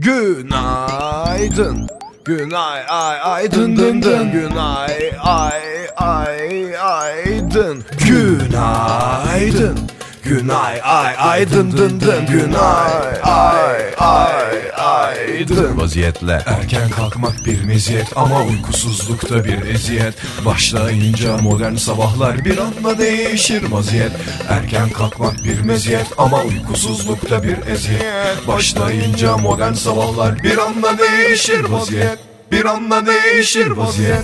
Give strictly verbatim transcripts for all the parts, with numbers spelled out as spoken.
Günaydın. Günay ay ay dın dın dın. Günay ay ay ay dın. Günaydın. Günay ay ay dın dın dın. Günay ay ay ay dın. Vaziyetle erken kalkmak bir meziyet ama uykusuzlukta bir eziyet. Başlayınca modern sabahlar bir anda değişir vaziyet. Erken kalkmak bir meziyet ama uykusuzlukta bir eziyet. Başlayınca modern sabahlar bir anda değişir vaziyet. Bir anda değişir vaziyet.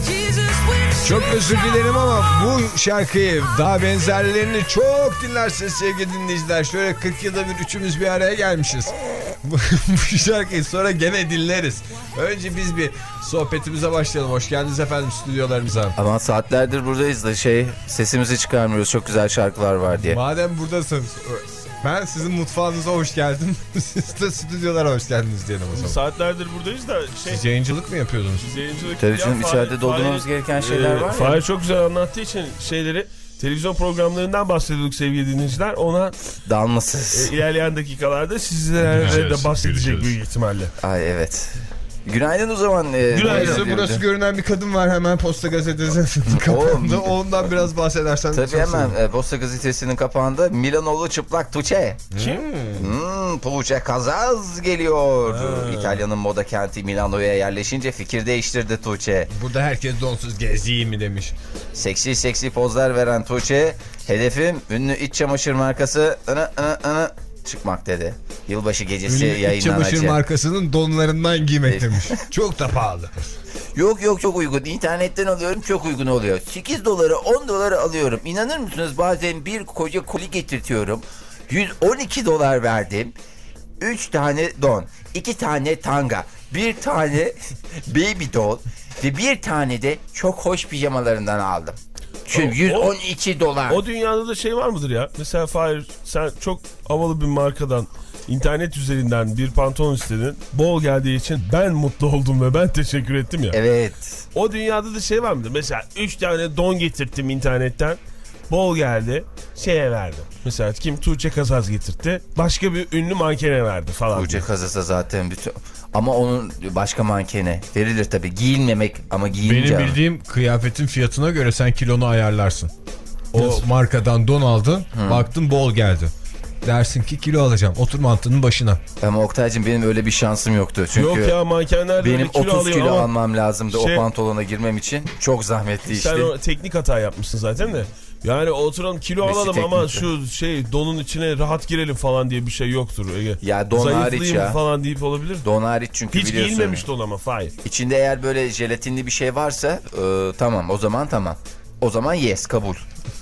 Çok özür dilerim ama bu şarkıyı daha benzerlerini çok dinlersiniz sevgili dinleyiciler. Şöyle kırk yılda bir üçümüz bir araya gelmişiz. Bu, bu şarkıyı sonra gene dinleriz. Önce biz bir sohbetimize başlayalım. Hoş geldiniz efendim stüdyolarımıza. Ama saatlerdir buradayız da şey sesimizi çıkarmıyoruz. Çok güzel şarkılar var diye. Madem buradasınız ben sizin mutfağınıza hoş geldim. Siz de stüdyolara hoş geldiniz diyelim o zaman. Saatlerdir buradayız da şey... Siz yayıncılık mı yapıyordunuz? Siz yayıncılık... Tabii canım içeride doldurmamız gereken şeyler e, var ya. Fahir çok güzel anlattığı için şeyleri... Televizyon programlarından bahsediyorduk sevgili dinleyiciler. Ona dalmasız. E, ilerleyen dakikalarda sizlere de bahsedecek büyük ihtimalle. Ay evet. Günaydın o zaman. E, Günaydın. Burası, burası görünen bir kadın var hemen Posta Gazetesi'nin kapağında. Ondan biraz bahsedersen. Tabii hemen e, Posta Gazetesi'nin kapağında Milanoğlu çıplak Tuğçe. Kim? Hmm, Tuğçe Kazaz geliyor. Ha. İtalya'nın moda kenti Milano'ya yerleşince fikir değiştirdi Tuğçe. Burada herkes donsuz gezeyim mi demiş. Seksi seksi pozlar veren Tuğçe, hedefim ünlü iç çamaşır markası ını ını ını çıkmak dedi. Yılbaşı gecesi ünlü yayınlanacak. İç çamaşır markasının donlarından giymek demiş. Çok da pahalı. Yok yok çok uygun. İnternetten alıyorum çok uygun oluyor. sekiz dolara on dolara alıyorum. İnanır mısınız bazen bir koca koli getirtiyorum. yüz on iki dolar verdim. üç tane don, iki tane tanga, bir tane baby doll ve bir tane de çok hoş pijamalarından aldım. Çünkü yüz on iki dolar. O dünyada da şey var mıdır ya? Mesela Fahir sen çok havalı bir markadan internet üzerinden bir pantolon istedin. Bol geldiği için ben mutlu oldum ve ben teşekkür ettim ya. Evet. O dünyada da şey var mıdır? Mesela üç tane don getirttim internetten. Bol geldi. Şeye verdim. Mesela kim? Tuğçe Kazaz getirtti. Başka bir ünlü mankene verdi falan. Tuğçe Kazaz'a zaten bütün... Ama onun başka mankene verilir tabii. Giyilmemek ama giyilince... Benim bildiğim kıyafetin fiyatına göre sen kilonu ayarlarsın. O Nasıl? Markadan don aldın. Hı. Baktın bol geldi. Dersin ki kilo alacağım. Otur mantının başına. Ama Oktay'cığım benim öyle bir şansım yoktu. Çünkü yok ya mankenler benim kilo otuz kilo ama almam lazımdı şey, o pantolona girmem için. Çok zahmetli işte. Sen o teknik hata yapmışsın zaten de. Yani oturalım kilo Messi alalım teknikti. Ama şu şey donun içine rahat girelim falan diye bir şey yoktur Ege. Ya don hariç ya. falan deyip olabilir. Don hariç çünkü hiç biliyorsun. Hiç giyilmemiş don ama Fahir. İçinde eğer böyle jelatinli bir şey varsa e, tamam o zaman tamam. O zaman yes kabul.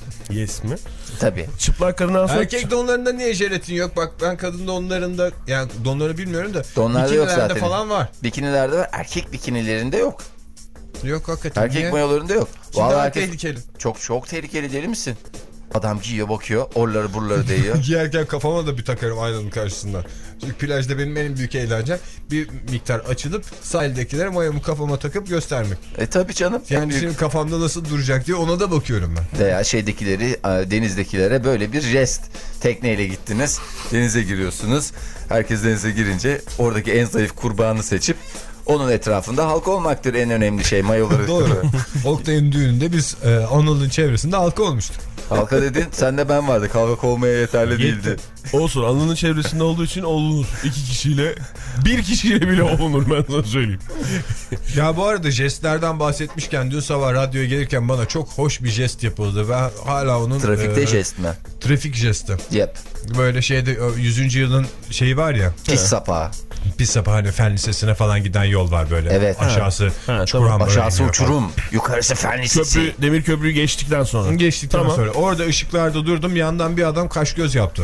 Yes mi? Tabii. Çıplak kadından sonra... Erkek donlarında niye jelatin yok? Bak ben kadın donlarında yani donları bilmiyorum da. Donlarda yok zaten. Falan var. Bikinilerde var. Erkek bikinilerinde yok. Yok hakikaten. Erkek niye? Mayolarında yok. Vallahi herkes... tehlikeli. Çok çok tehlikeli değil misin? Adam giyiyor bakıyor. Orları buraları değiyor. Giyerken kafama da bir takarım aynanın karşısından. Çünkü plajda benim en büyük eğlencem bir miktar açılıp sahildekilere mayomu kafama takıp göstermek. E tabi canım. Yani şimdi kafamda nasıl duracak diye ona da bakıyorum ben. Veya şeydekileri denizdekilere böyle bir jest. Tekneyle gittiniz. Denize giriyorsunuz. Herkes denize girince oradaki en zayıf kurbanı seçip onun etrafında halka olmaktır en önemli şey mayoları. Doğru. Oktay'ın düğününde biz e, Anıl'ın çevresinde halka olmuştuk. Halka dedin sen de ben vardık. Halka olmaya yeterli Yetti. değildi. Olsun Anıl'ın çevresinde olduğu için olunur. İki kişiyle bir kişiyle bile olunur ben sana söyleyeyim. Ya bu arada jestlerden bahsetmişken dün sabah radyoya gelirken bana çok hoş bir jest yapıldı. Ben hala onun... Trafikte e, jest mi? Trafik jesti. Yep. Böyle şeyde yüzüncü yılın şeyi var ya. Pis sapağı. Pis sapağı hani Fen Lisesi'ne falan giden yol var böyle. Evet. Aşağısı ha, çukur tamam. Aşağısı uçurum. Falan. Yukarısı Fen Lisesi. Köprü, demir köprüyü geçtikten sonra. Geçtikten tamam. sonra. Orada ışıklarda durdum. Yandan bir adam kaş göz yaptı.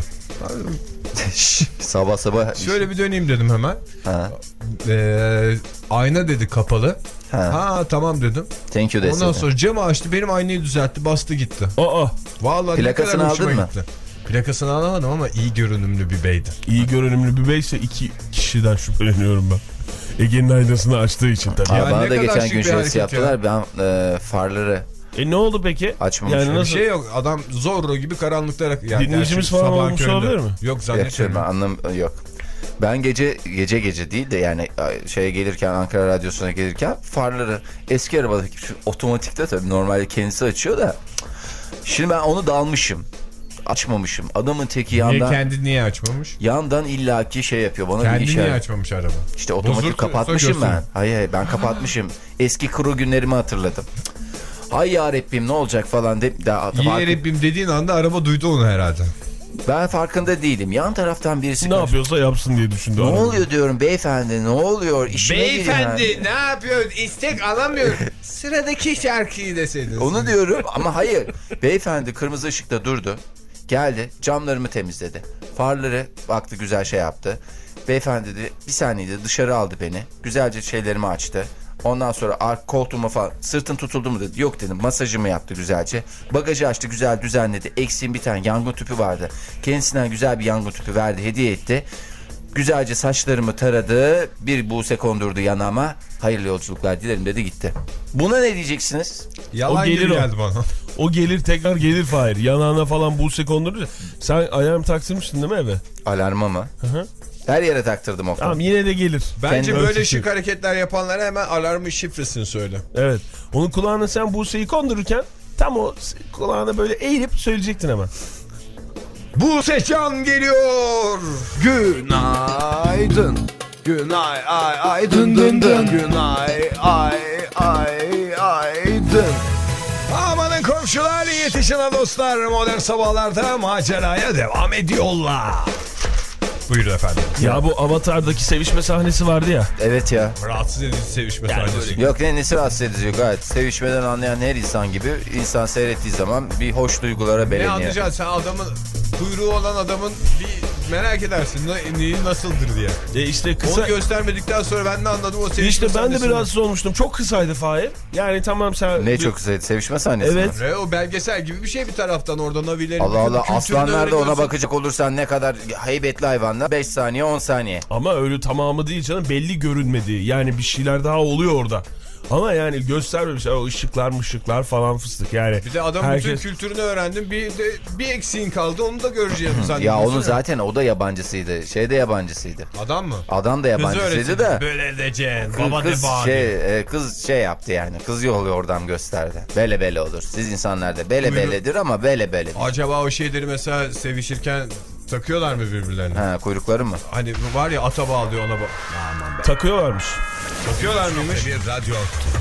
Sabah sabah. Şöyle bir döneyim dedim hemen. Ha. Ee, ayna dedi kapalı. Ha. ha tamam dedim. Thank you desin. Ondan sonra camı açtı. Benim aynayı düzeltti. Bastı gitti. Aa. Vallahi plakasını aldın mı? Gitti. Plakasını alamadım ama iyi görünümlü bir beydi. İyi görünümlü bir beyse iki kişiden şüpheleniyorum ben. Ege'nin aynasını açtığı için tabii. Aa, bana da geçen gün şöyle yaptılar. Ya. Ben e, farları... E ne oldu peki? Açmamış. Yani nasıl? Bir şey yok. Adam Zorro gibi karanlıkta... Yani dinleyicimiz falan olmuş olabilir mi? Yok zannetmiyorum. Yok, anlam yok. Ben gece gece gece değil de yani şeye gelirken, Ankara Radyosu'na gelirken farları eski arabadaki şu otomatikte tabii normalde kendisi açıyor da şimdi ben onu da almışım. Açmamışım. Adamın teki yandan... Niye kendi niye açmamış? Yandan illaki şey yapıyor. Bana Kendi bir niye işaret. açmamış araba? İşte otomatik Bozuldu, kapatmışım ben. görsün. Hayır hayır ben kapatmışım. Eski kuru günlerimi hatırladım. Hay yarabbim ne olacak falan deyip... Daha, Yarabbim dediğin anda araba duydu onu herhalde. Ben farkında değilim. Yan taraftan birisi... Ne yapıyorsa yapsın diye düşündü. Ne arada. oluyor diyorum beyefendi, ne oluyor? İşime Beyefendi giriyor. ne yapıyor? İstek alamıyor. Sıradaki şarkıyı deseydiniz. Onu diyorum ama hayır. Beyefendi kırmızı ışıkta durdu. Geldi, camlarımı temizledi. Farları baktı, güzel şey yaptı. Beyefendi dedi, bir saniye dedi, dışarı aldı beni. Güzelce şeylerimi açtı. Ondan sonra arka koltuğuma falan, sırtın tutuldu mu dedi. Yok dedim, masajımı yaptı güzelce. Bagajı açtı, güzel düzenledi. Eksiğim bir tane yangın tüpü vardı. Kendisinden güzel bir yangın tüpü verdi, hediye etti. Güzelce saçlarımı taradı. Bir buse kondurdu yanağıma. Hayırlı yolculuklar dilerim dedi, gitti. Buna ne diyeceksiniz? Yalan O gelir gibi o. geldi bana. O gelir tekrar gelir Fahir. Yanağına falan buse kondurur. Sen alarm taktırmıştın değil mi eve? Alarma mı? Hı hı. Her yere taktırdım o. Tamam yine de gelir. Bence Kendi böyle ölçüsü. şık hareketler yapanlara hemen alarmın şifresini söyle. Evet. Onun kulağına sen buseyi kondururken tam o kulağına böyle eğilip söyleyecektin hemen. Buse Can geliyor. Günaydın. Günay ay ay dın dın dın. Günay ay ay ay dın. Amanın komşular, yetişin ha dostlar. Modern sabahlarda maceraya devam ediyorlar. Buyurun efendim. Ya bu Avatar'daki sevişme sahnesi vardı ya. Evet ya. Rahatsız edici sevişme sahnesi. Yok ne nesi rahatsız edici, gayet sevişmeden anlayan her insan gibi insan seyrettiği zaman bir hoş duygulara Ne beleniyor. anlayacaksın sen, adamın kuyruğu olan adamın bir merak edersin ne, neyi nasıldır diye. E işte kısa... Onu göstermedikten sonra ben de anladım o sevişme İşte ben de sahnesini. bir rahatsız olmuştum. Çok kısaydı Fahir. Yani tamam sen... Ne çok kısaydı, sevişme sahnesi Evet. mi? Ve o belgesel gibi bir şey bir taraftan, orada navilerin Allah Allah, kültürünü aslanlarda ona öğreniyorsun. bakacak olursan ne kadar heybetli hayvanlar, beş saniye on saniye. Ama öyle tamamı değil canım. Belli görünmedi. Yani bir şeyler daha oluyor orada. Ama yani göstermemiş. O ışıklar mışıklar falan fıstık yani. Bir de adam herkes... bütün kültürünü öğrendim. Bir de bir eksiğin kaldı, onu da göreceğim Ya zannediyorsun. onu zaten o da yabancısıydı. Şey de yabancısıydı. Adam mı? Adam da yabancısıydı da. Böyle edeceksin. Kız, Baba de kız bari. şey, e, kız şey yaptı yani. Kız yolluyor oradan gösterdi. Bele bele olur. Siz insanlar da bele Buyurun. beledir ama bele bele. Acaba o şeyleri mesela sevişirken takıyorlar mı birbirlerine? Ha, kuyrukları mı? Hani var ya, ata bağlıyor ona bak. Takıyorlarmış. Takıyorlar mıymış? Bir radyo.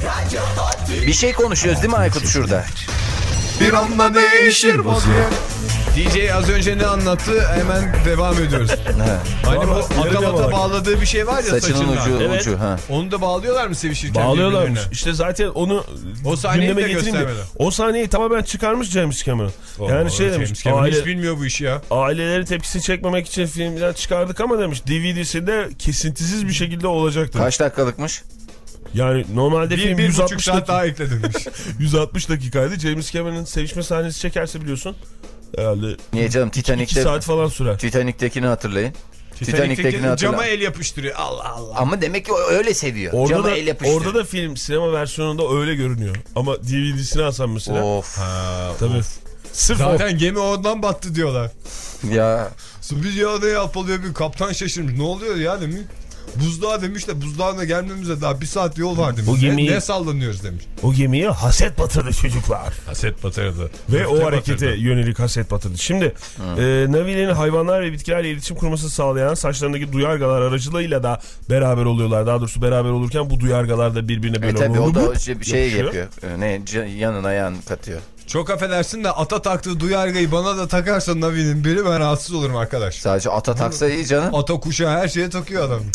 Bir şey konuşuyoruz değil mi Aykut şurada? Bir anda değişir vaziyet. D J az önce ne anlattı, hemen devam ediyoruz. Hani bu Vallahi ata yarıca mata bak. bağladığı bir şey var ya Saçının saçından. ucu, Evet. ucu ha. Onu da bağlıyorlar mı sevişirken Bağlıyorlarmış. birbirlerine? İşte zaten onu O sahneyi gündeme de getireyim de. göstermeden. O sahneyi tamamen çıkarmış James Cameron. Yani Oo, şey James demiş. Cameron Aile, hiç bilmiyor bu işi ya. aileleri tepkisini çekmemek için filmden çıkardık ama demiş D V D'sinde kesintisiz bir şekilde olacaktır. Kaç dakikalıkmış? Yani normalde Bir, film bir yüz buçuk altmış saat dakika, daha ekledilmiş. yüz altmış dakikaydı. James Cameron'ın sevişme sahnesi çekerse biliyorsun herhalde Niye canım, iki Titanic'te saat falan sürer. Titanic'tekini hatırlayın. Titanic'teki hatırla. cama el yapıştırıyor. Allah Allah. Ama demek ki o öyle seviyor. Orada Cama da, el yapıştırıyor. orada da film sinema versiyonunda öyle görünüyor. Ama D V D'sini alsam mesela. Of. Ha, Tabii. Sırf zaten gemi ondan battı diyorlar. Ya. Biz ya ne yapılıyor, bir kaptan şaşırmış. Ne oluyor ya demiş. Buzdağı demiş de buzdağına gelmemize daha bir saat yol var demiş. Bu gemiyi- Ne, ne sallanıyoruz demiş. o gemiye haset batırdı çocuklar. Haset batırdı. Ve o Köfte harekete batırdı. yönelik haset batırdı. Şimdi e, Navi'nin hayvanlar ve bitkilerle iletişim kurmasını sağlayan saçlarındaki duyargalar aracılığıyla da beraber oluyorlar. Daha doğrusu beraber olurken bu duyargalar da birbirine E böyle tabi o da vurup şey, bir şey yapışıyor. yapıyor. E, Ne c- yanına yan katıyor. Çok affedersin de ata taktığı duyargayı bana da takarsan Navi'nin biri, ben rahatsız olurum arkadaş. Sadece ata taksa iyi canım. Ata kuşa her şeye takıyor adam.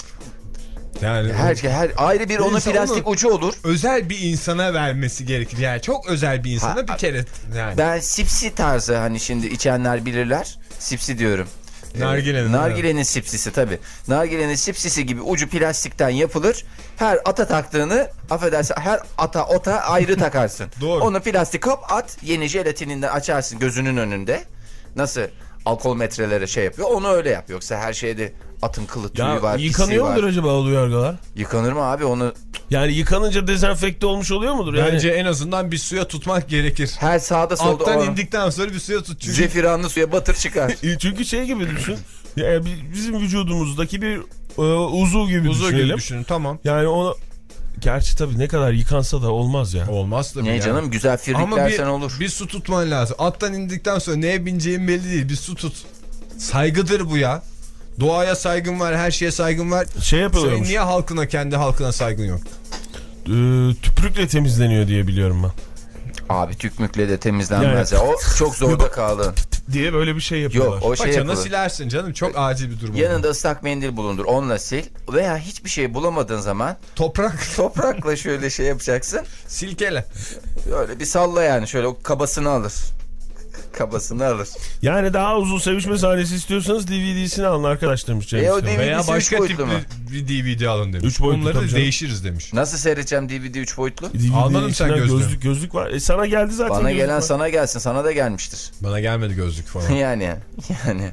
Yani Her, her ayrı bir onun İnsan plastik onu- ucu olur. özel bir insana vermesi gerekir. Yani çok özel bir insana Ha, bir kere yani. Ben sipsi tarzı, hani şimdi içenler bilirler. Sipsi diyorum. Ee, Nargilenin, Nargilenin sipsisi tabi. Nargilenin sipsisi gibi ucu plastikten yapılır. Her ata taktığını, affedersin, her ata ota ayrı takarsın. Doğru. Onu plastik hop at, yeni jelatininden açarsın gözünün önünde. Nasıl alkol metrelere şey yapıyor, onu öyle yap. Yoksa her şeyde atın kılı tüyü Ya var, pisliği yıkanıyor var. mudur acaba o duyargalar? Yıkanır mı abi, onu Yani yıkanınca dezenfekte olmuş oluyor mudur? Yani... Bence en azından bir suya tutmak gerekir. Her sağda solda. Alttan o... indikten sonra bir suya tut. Çünkü... Zefiranlı suya batır çıkar. Çünkü şey gibi düşün. Yani bizim vücudumuzdaki bir e, uzuv gibi uzuv düşünelim. gibi düşünün, tamam. Yani onu... Gerçi tabii ne kadar yıkansa da olmaz ya. Olmaz tabii. Ne yani. canım, güzel firliklersen Ama olur. bir, bir su tutman lazım. Attan indikten sonra neye bineceğin belli değil. Bir su tut. Saygıdır bu ya. Doğaya saygın var, her şeye saygın var. Şey yapılıyormuş. Senin niye halkına, kendi halkına saygın yok? Ee, tüprükle temizleniyor diye biliyorum ben. Abi tükmükle de temizlenmez yani... ya. O çok zorda kaldı. Diye böyle bir şey yapıyorlar. Yok, o şey Paçanı yapılır. silersin canım, çok acil bir durum. Yanında olur. ıslak mendil bulundur, onunla sil. Veya hiçbir şey bulamadığın zaman Toprak. toprakla şöyle şey yapacaksın. Silkele. Böyle bir salla yani, şöyle o kabasını alır. Kabasını alır. Yani daha uzun sevişme sahnesi istiyorsanız D V D'sini alın arkadaş demiş James. E o D V D'si Veya başka üç boyutlu tipli mu? bir D V D alın demiş. Üç boyutlu Onları tabii da canım. değişiriz demiş. Nasıl seyredeceğim D V D üç boyutlu? D V D Almadın sen içinden gözlüğü. Gözlük, gözlük var. E sana geldi zaten. Bana gözlük gelen var. sana gelsin, sana da gelmiştir. Bana gelmedi gözlük falan. yani yani.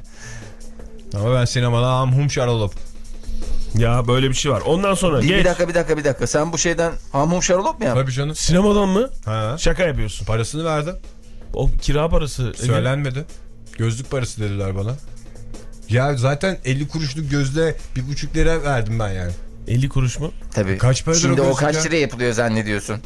Ama ben sinemada amhum şarolop. Ya böyle bir şey var. Ondan sonra Bir, geç. bir dakika bir dakika bir dakika. Sen bu şeyden hamum şarolop mu yaptın? Tabii canım. Sinemadan mı? Ha. Şaka yapıyorsun. Parasını verdim. O kira parası. Söylenmedi. Gözlük parası dediler bana. Ya zaten elli kuruşluk gözlüğe bir buçuk lira verdim ben yani. elli kuruş mu? Tabii. Kaç paradır Şimdi o o gözlük kaç ya? liraya yapılıyor zannediyorsun?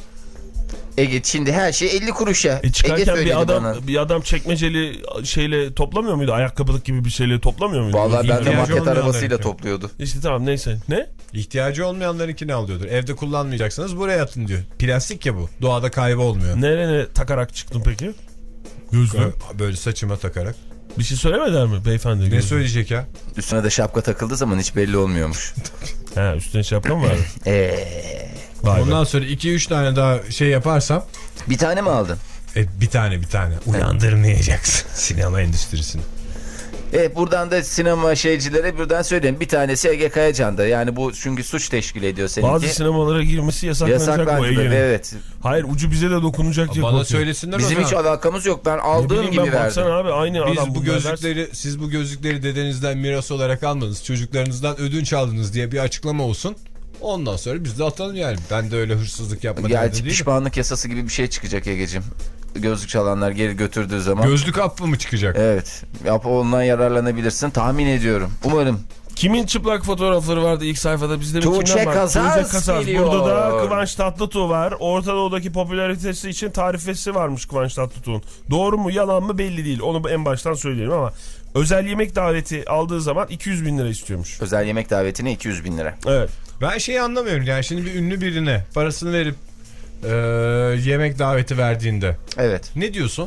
Ege şimdi her şey elli kuruşa. E Ege çıkarken söyledi bir adam bana. bir adam çekmeceli şeyle toplamıyor muydu? Ayakkabılık gibi bir şeyle toplamıyor muydu? Vallahi ben de İhtiyacı maket olmayanlar arabasıyla için. topluyordu. İşte tamam neyse. Ne? İhtiyacı olmayanlarınkini alıyordur. Evde kullanmayacaksanız buraya atın diyor. Plastik ya bu. Doğada kaybolmuyor. Nereye takarak çıktın peki? Gözlüğü. Böyle saçıma takarak. Bir şey söylemediler mi beyefendi? Ne gözlüğü? söyleyecek ya? Üstüne de şapka takıldığı zaman hiç belli olmuyormuş. Ha, üstüne şapka mı vardı? Eee. Vay Ondan be. sonra iki üç tane daha şey yaparsam Bir tane mi aldın? e, bir tane bir tane uyandırmayacaksın sinema endüstrisini. Evet, buradan da sinema şeycilere buradan söyleyeyim. Bir tanesi Ege Kayacan'da. Yani bu çünkü suç teşkil ediyor seninki. Bazı sinemalara girmesi yasaklanacak bu Yasaklandı. Ege'nin. Evet. Hayır, ucu bize de dokunacak diye Bana korkuyor. söylesinler Bizim o hiç zaman. alakamız yok. Ben Ne aldığım bileyim gibi ben, verdim. baksana abi aynı Biz adam bu bunlar. gözlükleri, siz bu gözlükleri dedenizden miras olarak almadınız. Çocuklarınızdan ödünç aldınız diye bir açıklama olsun. Ondan sonra biz de atalım yani. Ben de öyle hırsızlık yapma derdi Gerçi değilim. pişmanlık yasası gibi bir şey çıkacak Ege'cim. Gözlük çalanlar geri götürdüğü zaman. Gözlük affı mı çıkacak? Evet. Yap, ondan yararlanabilirsin. Tahmin ediyorum. Umarım. Kimin çıplak fotoğrafları vardı ilk sayfada? Bizde bir Tuğçe kimden var? Kazaz Tuğçe Kazaz. geliyor. Burada da Kıvanç Tatlıtuğ var. Orta Doğu'daki popülaritesi için tarifesi varmış Kıvanç Tatlıtuğ'un. Doğru mu yalan mı belli değil. Onu en baştan söyleyelim ama özel yemek daveti aldığı zaman iki yüz bin lira istiyormuş. Özel yemek davetine iki yüz bin lira. Evet. Ben şeyi anlamıyorum yani şimdi bir ünlü birine parasını verip e, yemek daveti verdiğinde Evet. ne diyorsun?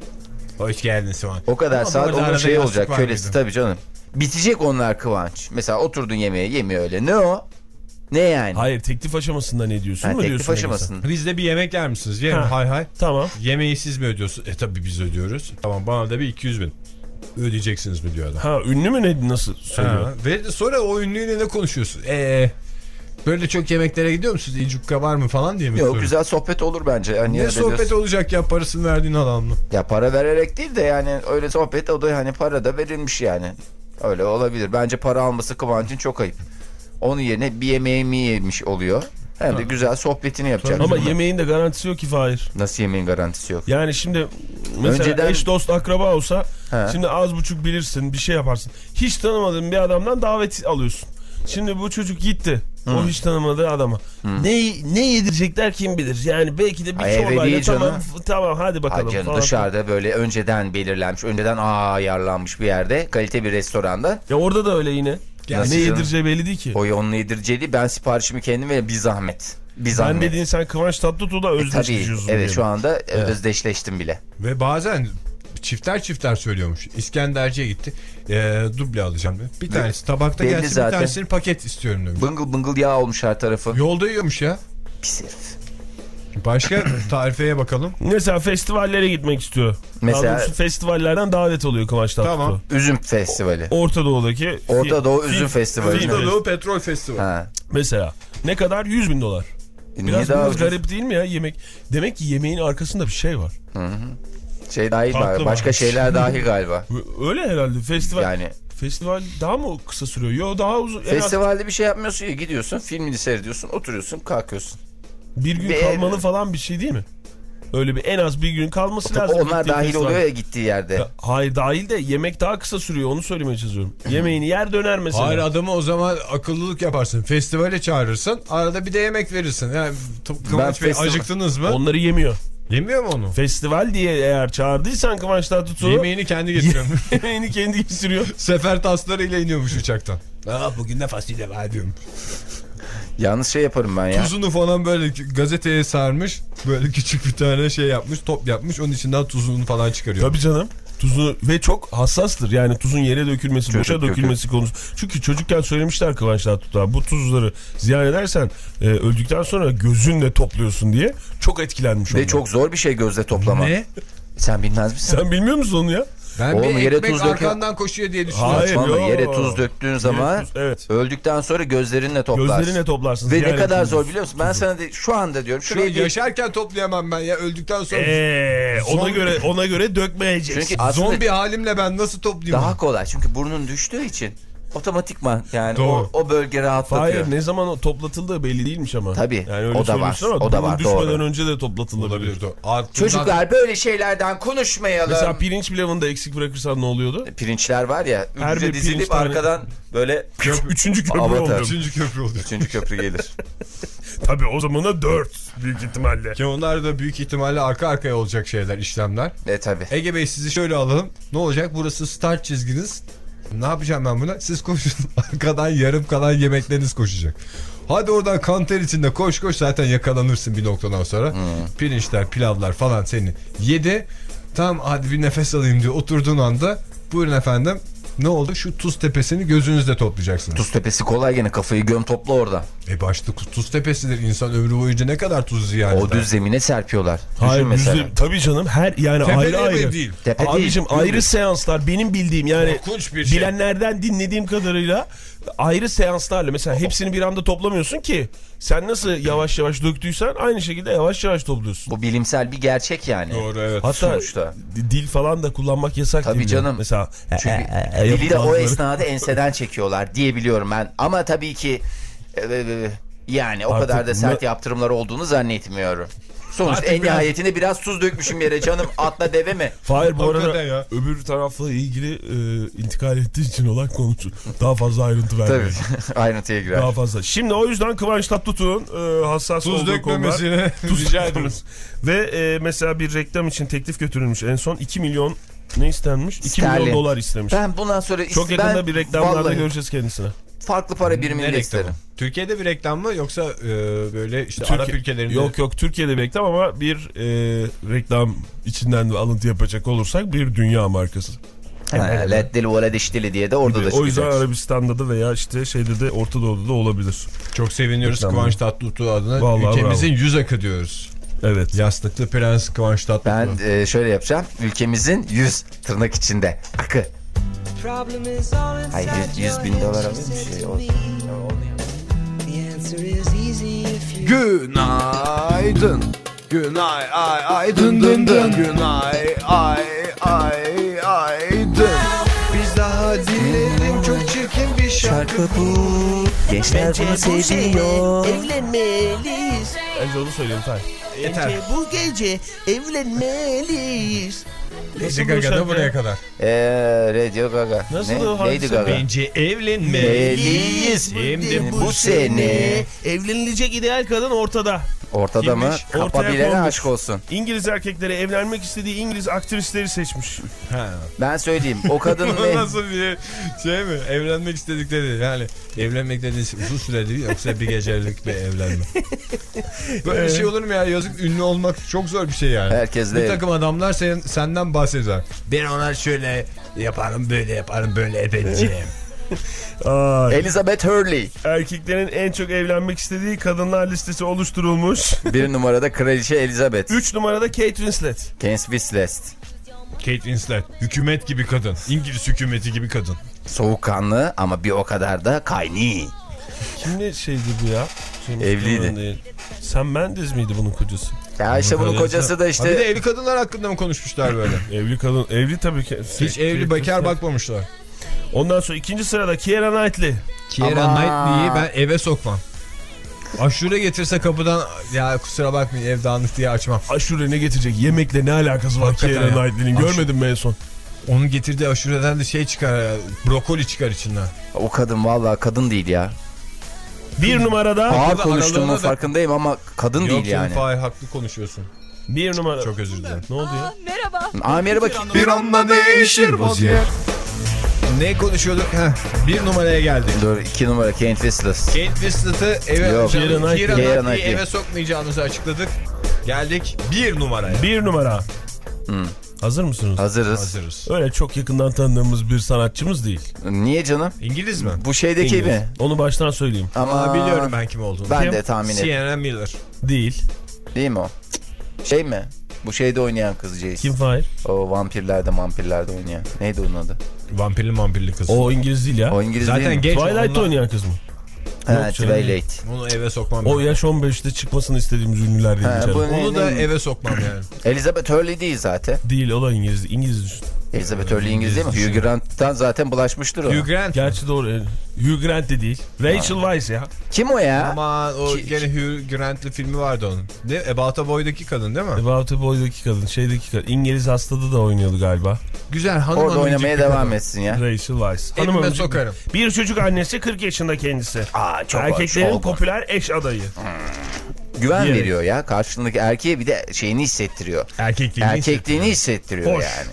Hoş geldin Sıvan. O kadar Ama saat orada onun arada şey yastık olacak. var Kölesi mıydı? tabii canım. Bitecek onlar Kıvanç. Mesela oturdun yemeğe yemiyor öyle. Ne o? Ne yani? Hayır, teklif aşamasında ne diyorsun Ha, mu teklif diyorsun? aşamasında. Biz de bir yemek yer misiniz? Yerim Ha. hay hay. Tamam. Yemeği siz mi ödüyorsunuz? E tabii biz ödüyoruz. Tamam bana da bir iki yüz bin ödeyeceksiniz mi diyor adam. Ha, ünlü mü ne nasıl söylüyor? Ha. Ve de sonra o ünlüyle ne konuşuyorsun? Eee böyle çok yemeklere gidiyor musunuz? İcukka var mı falan diye mi? Yok, soruyor? güzel sohbet olur bence. Yani Ne öyle sohbet diyorsun. olacak ya parasını verdiğin adamla? Ya para vererek değil de yani öyle sohbet, o da hani para da verilmiş yani. Öyle olabilir. Bence para alması Kıvanç'ın çok ayıp. Onun yerine bir yemeğimi yemiş oluyor. Hem de güzel sohbetini yapacak. Ama yemeğin de garantisi yok ki Fahir. Nasıl yemeğin garantisi yok? Yani şimdi mesela Önceden- eş dost akraba olsa He. şimdi az buçuk bilirsin, bir şey yaparsın. Hiç tanımadığın bir adamdan davet alıyorsun. Şimdi bu çocuk gitti. O hiç tanımadığı adama. Ne ne yedirecekler kim bilir. Yani belki de bir Ay, eve çorbayla değil tamam canım. f- tamam hadi bakalım Ay canım, falan. dışarıda böyle önceden belirlenmiş, önceden ayarlanmış bir yerde, kalite bir restoranda. Ya orada da öyle yine. Ya ne canım? yedireceği belli değil ki. O onun yedireceği değil, ben siparişimi kendim ve bir zahmet. Bir zahmet. Ben dediğin sen Kıvanç Tatlıtuğ'la E, tabii, özdeşleşiyorsun. evet diyelim. şu anda e, özdeşleştim bile. Ve bazen çifter çifter söylüyormuş. İskenderci'ye gitti. Ee, duble alacağım diyor. Bir tanesi tabakta Belli gelsin, zaten. bir tanesini paket istiyorum demiş. Bıngıl bıngıl yağ olmuş her tarafı. Yolda yiyormuş ya. Pis herif. Başka tarifeye bakalım. Mesela festivallere gitmek istiyor. Mesela- Daha doğrusu festivallerden davet oluyor Kıvanç Tatlıtuğ. Tamam. Üzüm Festivali. Orta Doğu'daki Orta Doğu fi- Üzüm fi- Festivali. film- Orta Doğu Petrol Festivali. Ha. Mesela ne kadar? yüz bin dolar. E, Niye Biraz, daha biraz ucuz? garip değil mi ya yemek? Demek ki yemeğin arkasında bir şey var. Şey dahil Farklı var. Başka var. şeyler dahil galiba. Öyle herhalde festival. Yani Festival daha mı kısa sürüyor? Yo daha uzun. Festivalde bir şey yapmıyorsun ya, gidiyorsun filmini seyrediyorsun, oturuyorsun, kalkıyorsun. Bir gün Ve kalmalı ev... falan bir şey değil mi? Öyle bir en az bir gün kalması Tabii lazım. onlar dahil festival. Oluyor ya gittiği yerde. Ya, hayır dahil de yemek daha kısa sürüyor, onu söylemeye çalışıyorum. Yemeğini yer döner mesela. Hayır, adamı o zaman akıllılık yaparsın. Festivale çağırırsın, arada bir de yemek verirsin. Yani Kıvanç Bey, acıktınız mı? Onları yemiyor. Yemiyor mu onu? Festival diye eğer çağırdıysan Kıvanç Tatlıtuğ... Yemeğini kendi getiriyor. Yemeğini kendi getiriyor. Sefer taslarıyla iniyormuş uçaktan. Aa, bugün de fasulye var diyorum. Yalnız şey yaparım ben ya. Tuzunu falan böyle gazeteye sarmış. Böyle küçük bir tane şey yapmış, top yapmış. Onun içinden tuzunu falan çıkarıyor. Tabii canım. Tuzu ve çok hassastır. Yani tuzun yere dökülmesi, Çocuk boşa dökülmesi dökül. konusu. Çünkü çocukken söylemişler Kıvanç Tatlıtuğ'a, bu tuzları ziyan edersen e, öldükten sonra gözünle topluyorsun diye. Çok etkilenmiş Ve ondan. çok zor bir şey gözle toplama. Ne? Sen bilmez misin? Sen bilmiyor musun onu ya? Ben Oğlum, bir yere ekmek tuz döküyor. arkandan koşuyor diye düşünüyorum. Hayır, Ama yo. yere tuz döktüğün zaman tuz, evet. öldükten sonra gözlerinle toplarsın. Gözlerinle toplarsın. Ve ne kadar ediyorsun. zor biliyor musun? Ben sana de, şu anda diyorum. Şu Şuraya bir... yaşarken toplayamam ben ya, öldükten sonra. Eee ona Zombi- göre ona göre dökmeyeceksin. Çünkü aslında Zombi halimle ben nasıl toplayayım? daha kolay. Çünkü burnun düştüğü için otomatikman yani Doğru. o, o bölge rahatlatıyor. Hayır, ne zaman o toplatıldığı belli değilmiş ama. Tabii, yani öyle o da var, söylüyorsun ama o da var, düşmeden doğru. önce de toplatılabilir. Olabilir. Altından... Çocuklar, böyle şeylerden konuşmayalım. Mesela pirinç pilavını da eksik bırakırsan ne oluyordu? Pirinçler var ya, Her önce bir dizilip pirinç tane- arkadan böyle Üçüncü köprü Avatar. oluyor. Üçüncü köprü oluyor. üçüncü köprü gelir. Tabii o zamana dört büyük ihtimalle. Ki onlar da büyük ihtimalle arka arkaya olacak şeyler, işlemler. E tabi. Ege Bey, sizi şöyle alalım. Ne olacak? Burası start çizginiz. Ne yapacağım ben buna? Siz koşun. Arkadan yarım kalan yemekleriniz koşacak. Hadi oradan kan ter içinde koş koş, zaten yakalanırsın bir noktadan sonra. Hmm. Pirinçler, pilavlar falan seni yedi. Tamam, hadi bir nefes alayım diye oturduğun anda, buyurun efendim. Ne oldu? Şu tuz tepesini gözünüzle toplayacaksınız. Tuz tepesi kolay, gene kafayı göm topla orada. E başta tuz tepesidir. İnsan ömrü boyunca ne kadar tuz ziyan eder? O düz zemine serpiyorlar. Hayır, Düşün mesela. düzle, tabii canım, her yani Tepe ayrı değil, ayrı. değil. Tepe Abicim değil. ayrı seanslar, benim bildiğim yani Korkunç bir şey. bilenlerden dinlediğim kadarıyla ayrı seanslarla, mesela hepsini bir anda toplamıyorsun ki. Sen nasıl yavaş yavaş döktüysen aynı şekilde yavaş yavaş topluyorsun. Bu bilimsel bir gerçek yani. Doğru, evet. Hatta sonuçta. dil falan da kullanmak yasak. Tabii değil mi? canım. Mesela Çünkü dili de o esnada enseden çekiyorlar diye biliyorum ben. Ama tabii ki e, e, yani o Artık kadar da sert ne- yaptırımlar olduğunu zannetmiyorum. Sonuçta Artık en biraz- nihayetinde biraz tuz dökmüşüm yere canım, atla deve mi? Hayır, bu arada Hakikaten ya. öbür tarafla ilgili e, intikal ettiği için olan konusu. Daha fazla ayrıntı Tabii vermeyin. ayrıntıya girer. Daha fazla. Şimdi o yüzden Kıvanç Tatlıtuğ'un e, hassas Tuz olduğu dökmemesini konular. Tuz rica dökmemiz. Ve e, mesela bir reklam için teklif götürülmüş. En son iki milyon ne istenmiş? iki milyon Sterlin. dolar istemiş. Ben bundan sonra Çok ben yakında bir reklamlarda vallahi göreceğiz kendisine. farklı para biriminde Ne isterim. reklamı? Türkiye'de bir reklam mı, yoksa e, böyle işte Türkiye- Arap ülkelerinde? Yok yok, Türkiye'de bir reklam ama bir e, reklam içinden de alıntı yapacak olursak bir dünya markası. Leddili ve lediştili diye de orada da O yüzden çıkacak. Arabistan'da da veya işte şeyde de Orta Doğu'da da olabilir. Çok seviniyoruz Reklam Kıvanç Tatlıtuğ adına. Vallahi Ülkemizin yüz akı diyoruz. Evet. Yastıklı Prens Kıvanç Tatlıtuğ. Ben e, şöyle yapacağım. Ülkemizin yüz tırnak içinde akı. Hayır, yüz, yüz bin dolar alıyor bir şey oldu. Günaydın. Günay ay ay dın dın dın. Günay ay ay ay dın. Biz daha dinleyelim çok çirkin bir şarkı. bu. Gençler bunu seviyor. Evlenmeliyiz. Önce onu söyleyeyim Tay. Yeter. Bence bu gece evlenmeliyiz. Lady Gaga da buraya kadar. Eee Radio Gaga. Nasıl ne? o Lady hadise? Gaga. Bence evlenme. Meliyiz. Hem de bu sene. Evlenilecek ideal kadın ortada. Ortada mı? Kimmiş? Kapa Ortaya bilene konmuş. aşk olsun. İngiliz erkekleri evlenmek istediği İngiliz aktrisleri seçmiş. Ha. Ben söyleyeyim. O kadın Bu ne? nasıl bir şey mi? Evlenmek istedikleri, yani evlenmek dediğiniz uzun süre değil, yoksa bir gecelik bir evlenme. Böyle şey olur mu ya? Yazık, ünlü olmak çok zor bir şey yani. Herkes Bir de takım adamlar sen, senden bahseder. Ben ona şöyle yaparım, böyle yaparım, böyle edeceğim. Ay. Elizabeth Hurley. Erkeklerin en çok evlenmek istediği kadınlar listesi oluşturulmuş. Bir numarada Kraliçe Elizabeth. üç numarada Kate Winslet. Kate Winslet. Kate Winslet. Hükümet gibi kadın. İngiliz hükümeti gibi kadın. Soğukkanlı ama bir o kadar da kayni. Kimle şeydi bu ya? Şey, Evliydi. Değil. Sam Mendes miydi bunun kocası? Ya işte bunun kocası da Ha, bir işte... de evli kadınlar hakkında mı konuşmuşlar böyle? Evli kadın, evli tabii ki. Hiç evli bekar bakmamışlar. Ondan sonra ikinci sırada Keira Knightley. Keira Ama- Knightley'i ben eve sokmam. Aşure getirse kapıdan ya kusura bakmayın ev dağınık diye açmam. Aşure ne getirecek? Yemekle ne alakası var Hakikaten Keira ya. Knightley'nin? Aşure- Görmedin mi en son? Onun getirdiği aşureden de şey çıkar, brokoli çıkar içinden. O kadın vallahi kadın değil ya. Bir numarada Ağır Burada konuştuğumun aralarına da- farkındayım ama kadın Yok değil canım yani. Fahir haklı konuşuyorsun. bir numara. Çok özür dilerim. Ne oldu ya? Merhaba. Amir'e bakayım. Bir anda değişir vaziyet. Ne konuşuyorduk? Heh, bir numaraya geldik. Dur iki numara Kate Winslet. Kate Winslet'ı eve Yok. Keira Keira Knightley. Keira Keira Knightley'i Knightley. eve sokmayacağımızı açıkladık. Geldik bir numaraya. Bir numara. Hmm. Hazır mısınız? Hazırız. Hazırız. Öyle çok yakından tanıdığımız bir sanatçımız değil. Niye canım? İngiliz mi? Bu şeydeki İngiliz. mi? Onu baştan söyleyeyim. Ama Aa, biliyorum ben kim olduğunu. Ben Kim? de tahmin ettim. Sienna Miller. Değil. Değil mi o? Şey mi? Bu şeyde oynayan kızcağız. Kim Fahir? O vampirlerde vampirlerde oynayan. Neydi onun adı? Vampirli vampirli kız. O İngiliz değil ya. O İngiliz Zaten değil mi? genç. Twilight'ta onunla- oynayan kız mı? Ha, Yok canım. Twilight. Onu eve sokmam. O ben. yaş on beşte çıkmasını istediğimiz ünlüler değil Ha, içeri. bu- Onu da Ne- eve sokmam yani. Elizabeth Hurley değil zaten. Değil, o da İngiliz. İngiliz düşün. Elizabeth Hurley İngiliz değil mi? Hugh Grant'tan zaten bulaşmıştır o. Hugh Grant. Gerçi doğru. e, Hugh Grant de değil. Rachel Weisz ya. Kim o ya? Aman o Ki- gene Hugh Grant'lı filmi vardı onun. Ne? About a Boy'daki kadın değil mi? About a Boy'daki kadın, şeydeki kadın. İngiliz hastada da oynuyordu galiba. Güzel hanım Orada hanımcık oynamaya bir devam kadın. etsin ya. Rachel Weisz. Evime Hanımefendi- sokarım. Bir çocuk annesi, kırk yaşında kendisi. Aa, çok Erkeklerin çok- popüler eş adayı. Güven Diyerek. veriyor ya. Karşındaki erkeğe bir de şeyini hissettiriyor. Erkekliğini Erkekliğini hissettiriyor Hoş. yani.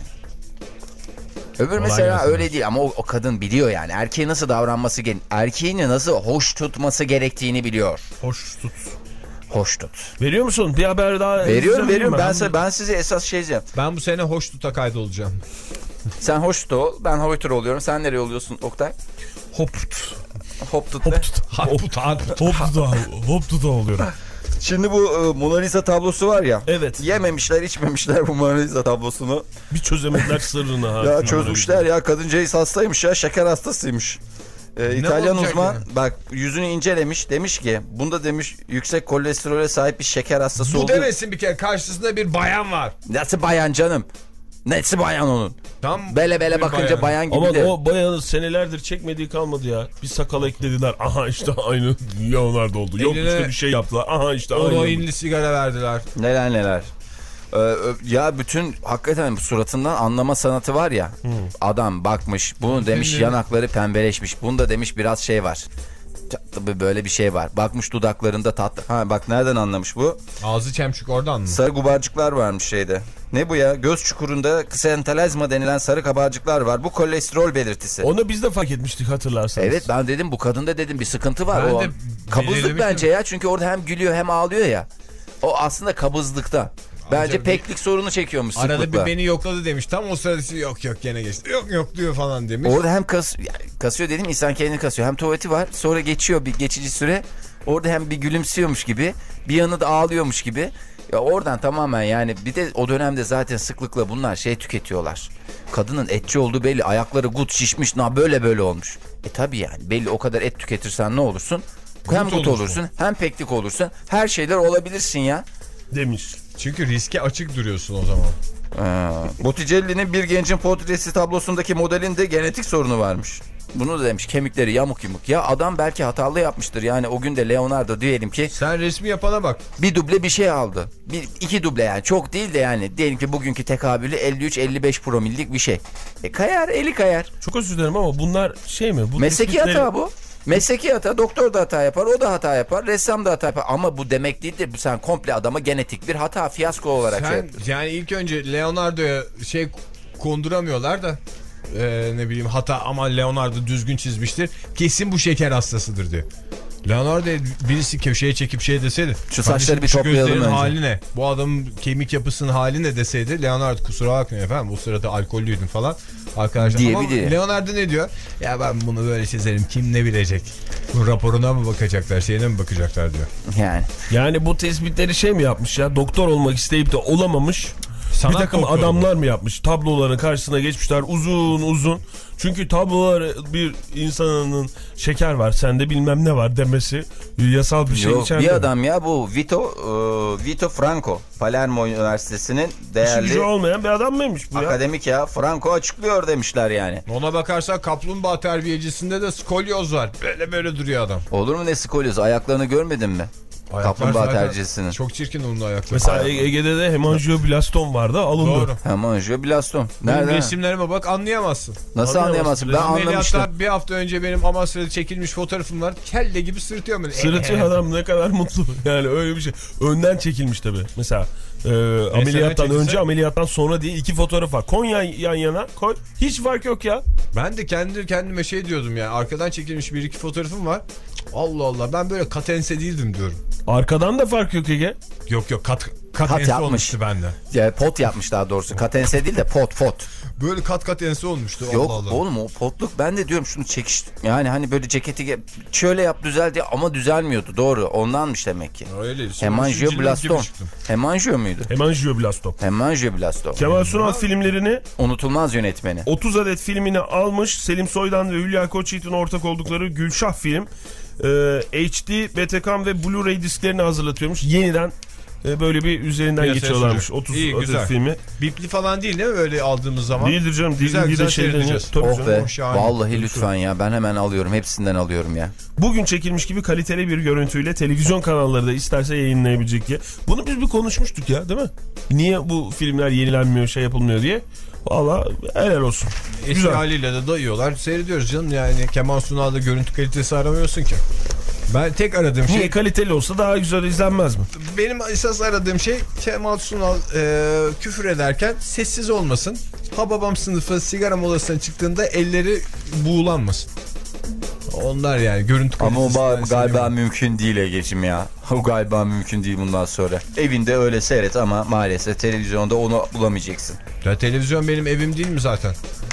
Öbür Kolay mesela gelsin. öyle değil ama o, o kadın biliyor yani. Erkeğe nasıl davranması gerek, erkeğini nasıl hoş tutması gerektiğini biliyor. Hoş tut. Hoş tut. Veriyor musun? Bir haber daha. Veriyorum veriyorum. Ben, Ben size, ben size esas şey diyeceğim. Ben bu sene hoş tuta kaydolacağım. Sen hoş tut ol. Ben hoytur oluyorum. Sen nereye oluyorsun Oktay? Hop tut. Hop tut. Hop ne? tut. Hop tut. Hop tuta. Hop tuta oluyorum. Şimdi bu e, Mona Lisa tablosu var ya. Evet. Yememişler içmemişler bu Mona Lisa tablosunu. Bir çözemediler sırrını. ha. Ya çözmüşler ya, kadıncağız hastaymış ya, şeker hastasıymış. Ee, İtalyan olacak uzman yani? bak yüzünü incelemiş, demiş ki bunda demiş yüksek kolesterole sahip bir şeker hastası Bu olduğu. demesin bir kere karşısında bir bayan var. Nasıl bayan canım? Nesi bayan onun? Tam Bele bele bir bakınca bayan, gibi Ama de. o bayanı senelerdir çekmediği kalmadı ya. Bir sakal eklediler. Aha işte aynı Leonardo oldu. Yok Eline- işte bir şey yaptılar. Aha işte aynı. Oroinli sigara verdiler. Neler neler. Ee, ö- ya bütün hakikaten suratından anlama sanatı var ya. Adam bakmış bunu demiş Bütün- yanakları pembeleşmiş. Bunda demiş biraz şey var. Tabii böyle bir şey var. Bakmış dudaklarında tatlı. Ha bak nereden anlamış bu? Ağzı çemçük oradan mı? Sarı gubarcıklar varmış şeyde. Ne bu ya? Göz çukurunda ksentelezma denilen sarı kabarcıklar var. Bu kolesterol belirtisi. Onu biz de fark etmiştik hatırlarsanız. Evet ben dedim bu kadında dedim bir sıkıntı var. Ben o de kabızlık belirlemiştim. bence ya. Çünkü orada hem gülüyor hem ağlıyor ya. O aslında kabızlıkta. Bence Ancak peklik sorunu çekiyormuş Arada sıklıkla. bir beni yokladı demiş. Tam o sırada yok yok gene geçti. Yok yok diyor falan demiş. Orada hem kas, yani kasıyor dedim, insan kendini kasıyor. Hem tuvaleti var, sonra geçiyor bir geçici süre. Orada hem bir gülümsüyormuş gibi, bir yanı da ağlıyormuş gibi. Ya oradan tamamen yani bir de o dönemde zaten sıklıkla bunlar şey tüketiyorlar. Kadının etçi olduğu belli, ayakları gut şişmiş, na böyle böyle olmuş. E tabi yani belli, o kadar et tüketirsen ne olursun? Hem Gut gut olursun. olursun, hem peklik olursun. Her şeyler olabilirsin ya. Demiş. Çünkü riske açık duruyorsun o zaman. Ee, Botticelli'nin Bir Gencin Portresi tablosundaki modelin de genetik sorunu varmış. Bunu da demiş, kemikleri yamuk yumuk. Ya adam belki hatalı yapmıştır. Yani o gün de Leonardo diyelim ki Sen resmi yapana bak. bir duble bir şey aldı. Bir, iki duble yani, çok değil de yani diyelim ki bugünkü tekabülü elli üç elli beş promillik bir şey. E kayar, eli kayar. Çok özür dilerim ama bunlar şey mi? Bu Mesleki tespitleri- hata bu. Mesleki hata, doktor da hata yapar, o da hata yapar, ressam da hata yapar. Ama bu demek değildir. Bu sen komple adama genetik bir hata, fiyasko olarak şey Sen yaptın. yani ilk önce Leonardo'ya şey konduramıyorlar da e, ne bileyim hata ama Leonardo düzgün çizmiştir. Kesin bu şeker hastasıdır diyor. Leonardo birisi köşeye çekip şey deseydi. Şu "Kardeşim, saçları bir şu toplayalım gözlerin önce." hali ne? Bu adamın kemik yapısının hali ne deseydi. Leonardo kusura bakmayın efendim bu sırada alkollüydüm falan. Arkadaşlar Diye ama bir diye. Leonardo ne diyor? Ya ben bunu böyle çizerim kim ne bilecek? Bu raporuna mı bakacaklar şeyine mi bakacaklar diyor. Yani. Yani bu tespitleri şey mi yapmış ya? Doktor olmak isteyip de olamamış. Sanat bir takım doktoru adamlar bu. mı yapmış? Tabloların karşısına geçmişler uzun uzun. Çünkü tablolar bir insanın şeker var sende bilmem ne var demesi yasal bir şey Yok, içeride. bir adam ya bu Vito e, Vito Franco, Palermo Üniversitesi'nin İşi değerli gücü olmayan bir adam mıymış bu ya? akademik ya. Franco açıklıyor demişler yani. Ona bakarsan kaplumbağa terbiyecisinde de skolyoz var. Böyle böyle duruyor adam. Olur mu ne skolyoz? Ayaklarını görmedin mi? Ayaklar Kaplumbağa zaten tercihisinin. Çok çirkin onun ayakları. Mesela E- Ege'de de hemangioblastom vardı alındı. Doğru. Hemangioblastom. Benim Nerede? resimlerime bak anlayamazsın. Nasıl anlayamazsın? Ben anlamıştım. Ameliyatta bir hafta önce benim Amasya'da çekilmiş fotoğrafım var. Kelle gibi sırıtıyor beni. Sırıtı adam ne kadar mutlu. Yani öyle bir şey. Önden çekilmiş tabii. Mesela e, ameliyattan çekilse- önce ameliyattan sonra diye iki fotoğraf var. Koy yan, yan yana koy. Hiç fark yok ya. Ben de kendi kendime şey diyordum yani. Arkadan çekilmiş bir iki fotoğrafım var. Allah Allah ben böyle katense değildim diyorum. Arkadan da fark yok Ege. Yok yok kat, kat, Kat ense yapmış. olmuştu bende. Ya, pot yapmış daha doğrusu. Katense değil de pot pot. Böyle kat kat ense olmuştu. Yok Allah Allah. oğlum o potluk ben de diyorum şunu çekiş. Yani hani böyle ceketi ge- şöyle yap düzel diye ama düzelmiyordu doğru ondanmış demek ki. Öyle. Hemangioblastom. Hemangio muydu? Hemangioblastom. Hemangioblastom. Kemal Sunal filmlerini Unutulmaz yönetmeni. otuz adet filmini almış. Selim Soydan ve Hülya Koçyiğit'in ortak oldukları Gülşah film. Ee, H D, Betacam ve Blu-ray disklerini hazırlatıyormuş. Yeniden e, böyle bir üzerinden Piyasaya geçiyorlarmış. sürüyor. otuz İyi, adet güzel. filmi. Bipli falan değil değil mi öyle aldığımız zaman? Değildir canım. Güzel, D V D'de güzel şeylerini- seyredeceğiz. Tabii Oh canım. be. o şahane. Vallahi lütfen ya ben hemen alıyorum hepsinden alıyorum ya. Bugün çekilmiş gibi kaliteli bir görüntüyle televizyon kanalları da isterse yayınlayabilecek diye. Bunu biz bir konuşmuştuk ya değil mi? Niye bu filmler yenilenmiyor şey yapılmıyor diye. Valla helal olsun. Eski Güzel. haliyle de dayıyorlar. Seyrediyoruz canım yani Kemal Sunal'da görüntü kalitesi aramıyorsun ki. Ben tek aradığım şey Niye kaliteli olsa daha güzel izlenmez mi? benim esas aradığım şey Kemal Sunal e, küfür ederken sessiz olmasın. Hababam sınıfı sigara molasına çıktığında elleri buğulanmasın. Onlar yani görüntü Ama o kalitesi. ba- galiba mümkün değil Ege'cim ya. O galiba mümkün değil bundan sonra. Evinde öyle seyret ama maalesef televizyonda onu bulamayacaksın. Ya televizyon benim evim değil mi zaten?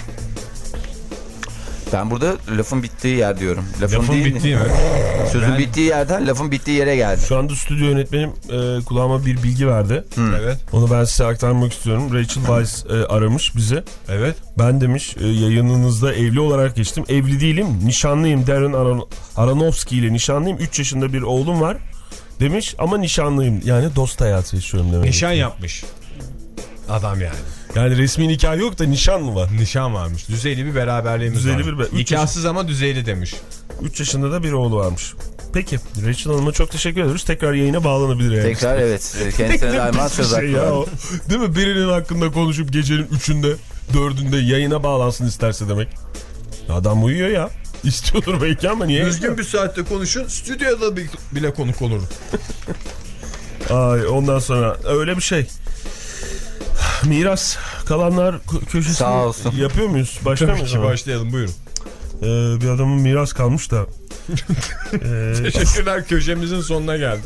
Ben burada lafın bittiği yer diyorum. Lafın, Lafın değil, bittiği mi? Sözün Ben- bittiği yerden lafın bittiği yere geldi. Şu anda stüdyo yönetmenim e, kulağıma bir bilgi verdi. Evet. Onu ben size aktarmak istiyorum. Rachel Weisz e, aramış bizi. Evet. Ben demiş e, yayınınızda evli olarak geçtim. Evli değilim. Nişanlıyım. Darren Aron Aronofsky ile nişanlıyım. üç yaşında bir oğlum var. Demiş ama nişanlıyım. Yani dost hayatı yaşıyorum demek. Nişan yapmış. Adam yani. Yani resmi nikah yok da nişan mı var? Nişan varmış. Düzeyli bir beraberliğimiz Düzeyli var. bir be- üç Nikahsız ama düzeyli demiş. üç yaşında da bir oğlu varmış. Peki. Rachel Hanım'a çok teşekkür ediyoruz. Tekrar yayına bağlanabilir yani. Tekrar evet. Kendisine daima söz şey hakkı ya var. o. Değil mi? Birinin hakkında konuşup gecenin üçünde, dördünde yayına bağlansın isterse demek. Adam uyuyor ya. İstiyordur belki ama niye? Düzgün bir saatte konuşun. Stüdyoda bile konuk olurum. Ay, ondan sonra öyle bir şey. Miras kalanlar köşesini Sağ olsun. yapıyor muyuz? Başlıyor muyuz? ama? Başlayalım buyurun. Ee, bir adamın miras kalmış da. ee, Teşekkürler köşemizin sonuna geldik.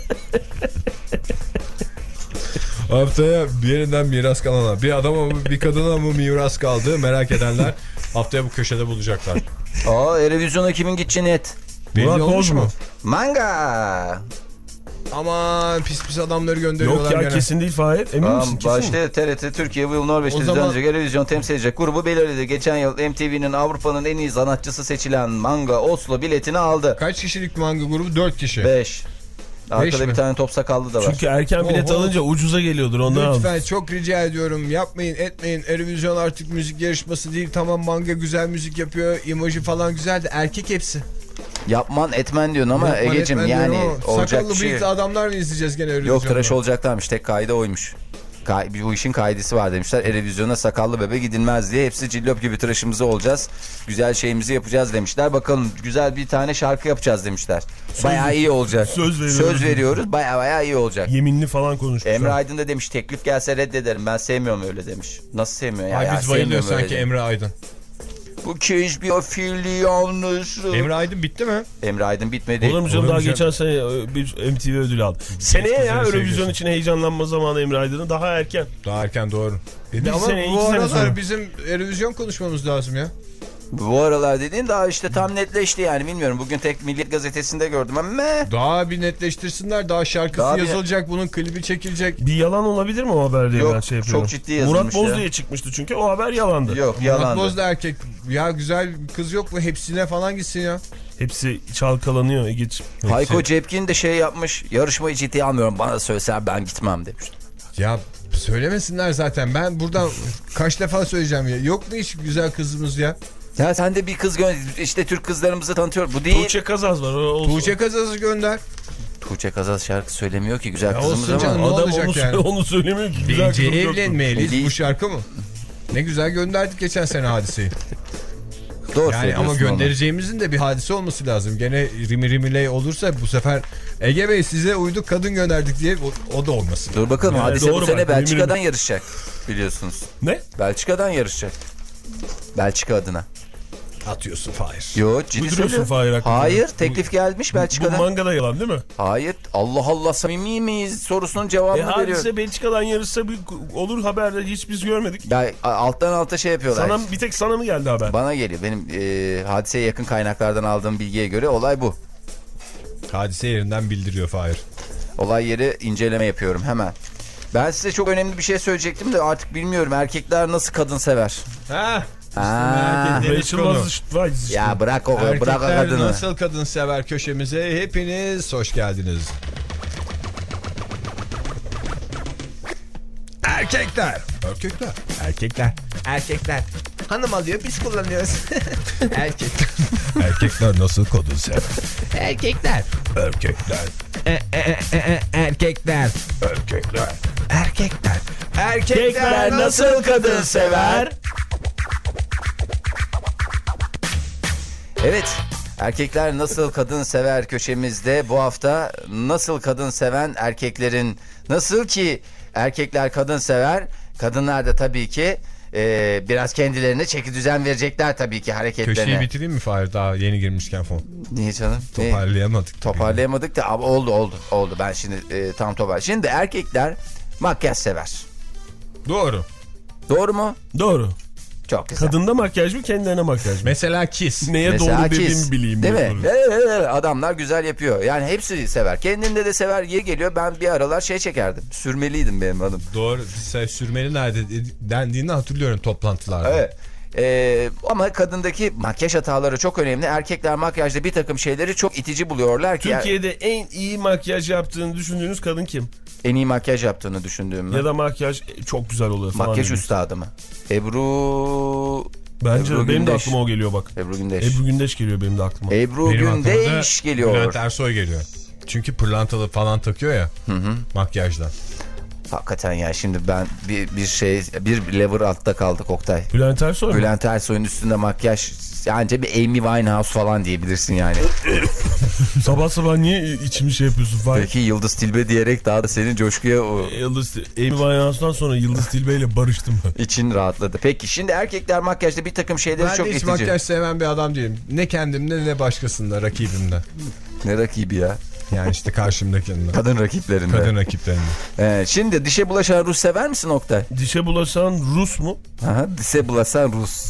Haftaya bir yerinden miras kalana. Bir adama mı bir kadına mı miras kaldı merak edenler haftaya bu köşede bulacaklar. Aa Erevizyon'a kimin gideceği net. Belli Murat olmuş Boz mu? mu? Manga. Aman pis pis adamları gönderiyorlar Yok ya gene. kesin değil Fahir. Emin Tamam, misin? Kesin mi? başta T R T Türkiye bu yıl Norveç'te O zaman- düzenlenecek Erevizyon temsil edecek grubu belirledi. Geçen yıl M T V'nin Avrupa'nın en iyi sanatçısı seçilen Manga Oslo biletini aldı. Kaç kişilik manga grubu? dört kişi. beş. Arkada mi? bir tane top sakallı da var. Çünkü erken bilet Oho. alınca ucuza geliyordur ondan aldım. Lütfen çok rica ediyorum yapmayın etmeyin. Erevizyon artık müzik yarışması değil. Tamam manga güzel müzik yapıyor. Emoji falan güzel de erkek hepsi. Yapman etmen diyorsun ama Yapman Ege'cim etmen yani diyorum ama olacak sakallı bir şey. bıyıklı adamlar mı izleyeceğiz gene Erevizyon'da? Yok tıraş olacaklarmış tek kaide oymuş. Ka bu işin kaidesi var demişler. Erevizyona sakallı bebe gidilmez diye. Hepsi cillop gibi tıraşımızı olacağız. Güzel şeyimizi yapacağız demişler. Bakalım güzel bir tane şarkı yapacağız demişler. Bayağı iyi olacak. Söz veriyoruz. Söz veriyoruz. Bayağı bayağı iyi olacak. Yeminli falan konuşmuş. Emre Aydın da demiş teklif gelse reddederim. Ben sevmiyorum öyle demiş. Nasıl sevmiyor ya? Ay ya biz bayılıyoruz sevmiyorum sanki öyle. Emre Aydın. Bu kez bir afili yalnız. Emre Aydın bitti mi? Emre Aydın bitmedi. Olur mu canım Olur daha mu canım? geçen sene bir M T V ödülü aldı. Seneye ya sene Eurovision sevgisi. için heyecanlanma zamanı Emre Aydın'ın daha erken. Daha erken doğru. Bir Ama sene, iki bu sene aralar sonra. bizim Erevizyon konuşmamız lazım ya. Bu aralar dediğin daha işte tam netleşti yani, bilmiyorum. Bugün tek Milliyet Gazetesi'nde gördüm ama me. Daha bir netleştirsinler. Daha şarkısı Daha bir- yazılacak. Bunun klibi çekilecek. Bir yalan olabilir mi o haber diye Yok, ben şey yapıyorum. çok ciddi yazılmış Murat ya. Bozlu'ya çıkmıştı çünkü o haber yalandı. Yok, Murat yalandı. Boz da erkek. Ya güzel kız yok mu? Hepsine falan gitsin ya. Hepsi çalkalanıyor Ege'ciğim. Hayko Cepkin de şey yapmış. Yarışmayı ciddiye almıyorum. Bana söyleseler ben gitmem demiş. Ya söylemesinler zaten. Ben buradan kaç defa söyleyeceğim ya. Yok mu hiç güzel kızımız ya? Ya sen de bir kız gönder. İşte Türk kızlarımızı tanıtıyor. Bu değil. Tuğçe Kazaz var. O olsun. Tuğçe Kazaz'ı gönder. Tuğçe Kazaz şarkı söylemiyor ki güzel Ya kızımız olsun ama. canım. Ne Adam olacak onu, yani? onu söylemiyor ki. Güzel Bence kızım yoktu. evlenmeliyiz. Eli- Bu şarkı mı? Ne güzel gönderdik geçen sene Hadise'yi. Doğru Yani ama söylüyorsun göndereceğimizin de bir hadise olması lazım. Gene rimi rimiley olursa bu sefer Ege Bey size uyduk kadın gönderdik diye o, o da olmasın. onu. Dur bakalım, Yani Hadise bu doğru sene bak, Belçika'dan eminim. yarışacak biliyorsunuz. Ne? Belçika'dan yarışacak. Belçika adına. Atıyorsun Fahir. Yo, ciddi Uyduruyorsun söylüyorum. Fahir hakkında. Hayır, teklif gelmiş Bu Belçika'dan. mangada yalan değil mi? Hayır, Allah Allah, samimi miyiz sorusunun E, cevabını veriyorum. hadise Belçika'dan yarışsa bir, olur haberde hiç biz görmedik. Ya, alttan alta şey yapıyorlar. Sana, bir tek sana mı geldi haber? Bana geliyor. Benim e, Hadiseye yakın kaynaklardan aldığım bilgiye göre olay bu. Hadise yerinden bildiriyor Fahir. Olay yeri inceleme yapıyorum hemen. Ben size çok önemli bir şey söyleyecektim de artık bilmiyorum. Erkekler nasıl kadın sever? Ha? Aa, Rachel Weisz işte. ya bırak o, bırak o Erkekler kadını. nasıl kadın sever köşemize hepiniz hoş geldiniz. Erkekler. Erkekler. Erkekler. Erkekler. Hanım alıyor biz kullanıyoruz. Erkekler. Erkekler nasıl kadın sever? Erkekler. Erkekler. E, e, e, e, erkekler. Erkekler. Erkekler. Erkekler nasıl kadın sever? Evet, erkekler nasıl kadın sever köşemizde bu hafta nasıl kadın seven erkeklerin, nasıl ki erkekler kadın sever, kadınlar da tabii ki e, biraz kendilerine çeki düzen verecekler tabii ki hareketlerine. Köşeyi bitireyim mi Fahir daha yeni girmişken fon? Niye canım? Ne? Toparlayamadık. Toparlayamadık da ama oldu oldu oldu. Ben şimdi e, tam topar. Şimdi erkekler makyaj sever. Doğru. Doğru mu? Doğru. Çok güzel. Kadında makyaj mı kendilerine makyaj mı? Mesela Kiss. Neye Mesela doğru Kiss, dediğimi bileyim. değil diye mi? soruyorum. Evet, evet, evet. Adamlar güzel yapıyor. Yani hepsi sever. Kendinde de sever. Yeri geliyor. Ben bir aralar şey çekerdim. Sürmeliydim benim adım. Doğru. Sen sürmeli nerede dendiğini hatırlıyorum toplantılarda. Evet. Ee, ama kadındaki makyaj hataları çok önemli. Erkekler makyajda bir takım şeyleri çok itici buluyorlar ki. Türkiye'de en iyi makyaj yaptığını düşündüğünüz kadın kim? En iyi makyaj yaptığını düşündüğüm mü? Ya da makyaj çok güzel oluyor falan. Makyaj gibi. üstadı mı? Ebru... Bence Ebru benim de Gündeş. aklıma o geliyor bak. Ebru Gündeş. Ebru Gündeş geliyor benim de aklıma. Ebru Benim aklıma da Gündeş geliyor. Bülent Ersoy geliyor. Çünkü pırlantalı falan takıyor ya Hı hı. makyajdan. Hakikaten ya, şimdi ben bir, bir şey bir lever altta kaldık Oktay. Bülent Ersoy mu? Bülent Ersoy'un üstünde makyaj, anca bir Amy Winehouse falan diyebilirsin yani. Sabah sabah niye içimi şey yapıyorsun Fahir? Peki Yıldız Tilbe diyerek daha da senin coşkuya o Yıldız, Amy Winehouse'dan sonra Yıldız Tilbe ile barıştım ben. için rahatladı. Peki şimdi erkekler makyajda bir takım şeyleri Ben çok de hiç itici. makyaj seven bir adam değilim. Ne kendimde ne başkasında, rakibimde. Ne rakibi ya? Yani işte karşımdakinde. Kadın rakiplerinde. Kadın rakiplerinde. Ee, şimdi dişe bulaşan Rus sever misin Oktay? Dişe bulaşan Rus mu? Aha, dişe bulaşan Rus.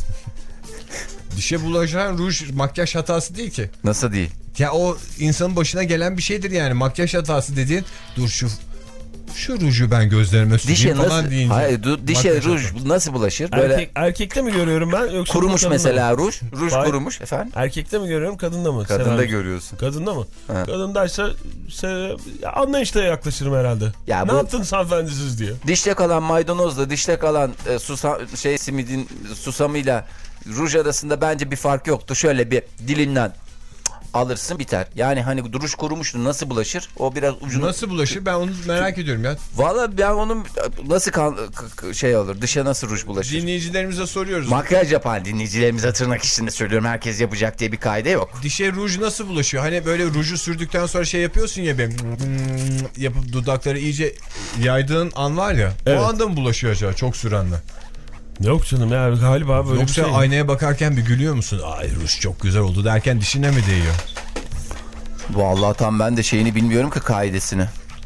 Dişe bulaşan ruj makyaj hatası değil ki. Nasıl değil? Ya o insanın başına gelen bir şeydir yani. Makyaj hatası dediğin dur şu şu ruju ben gözlerime süreyim Dişe falan nasıl? deyince. Hayır, du, dişe makyaj ruj hatası. nasıl bulaşır? Böyle Erkek, erkekte mi görüyorum ben yoksa kurumuş kadında mesela mı? ruj. Ruj Hayır. kurumuş efendim. Erkekte mi görüyorum kadında mı? Kadında Sever- görüyorsun. Kadında mı? Ha. Kadındaysa se... ya anlayışla yaklaşırım herhalde. Ya ne bu- yaptınız hanımefendi siz diye. Dişte kalan maydanozla dişte kalan e, susam, şey simidin susamıyla ruj arasında bence bir fark yoktu. Şöyle bir dilinden alırsın biter. Yani hani duruş kurumuştu, nasıl bulaşır? O biraz ucunu... Nasıl bulaşır ben onu merak ediyorum ya. Valla ben onun nasıl kan, k- şey olur, dışa nasıl ruj bulaşır? Dinleyicilerimize soruyoruz. Makyaj yapan dinleyicilerimize tırnak içinde söylüyorum, herkes yapacak diye bir kaide yok. Dişe ruj nasıl bulaşıyor? Hani böyle ruju sürdükten sonra şey yapıyorsun ya ben yapıp dudakları iyice yaydığın an var ya. Evet. O anda mı bulaşıyor acaba çok sürenle? Yok canım ya galiba böyle Yoksa bir şey. aynaya bakarken bir gülüyor musun? Ay ruj çok güzel oldu derken dişine mi değiyor? Vallahi tam ben de şeyini bilmiyorum ki, kaidesini.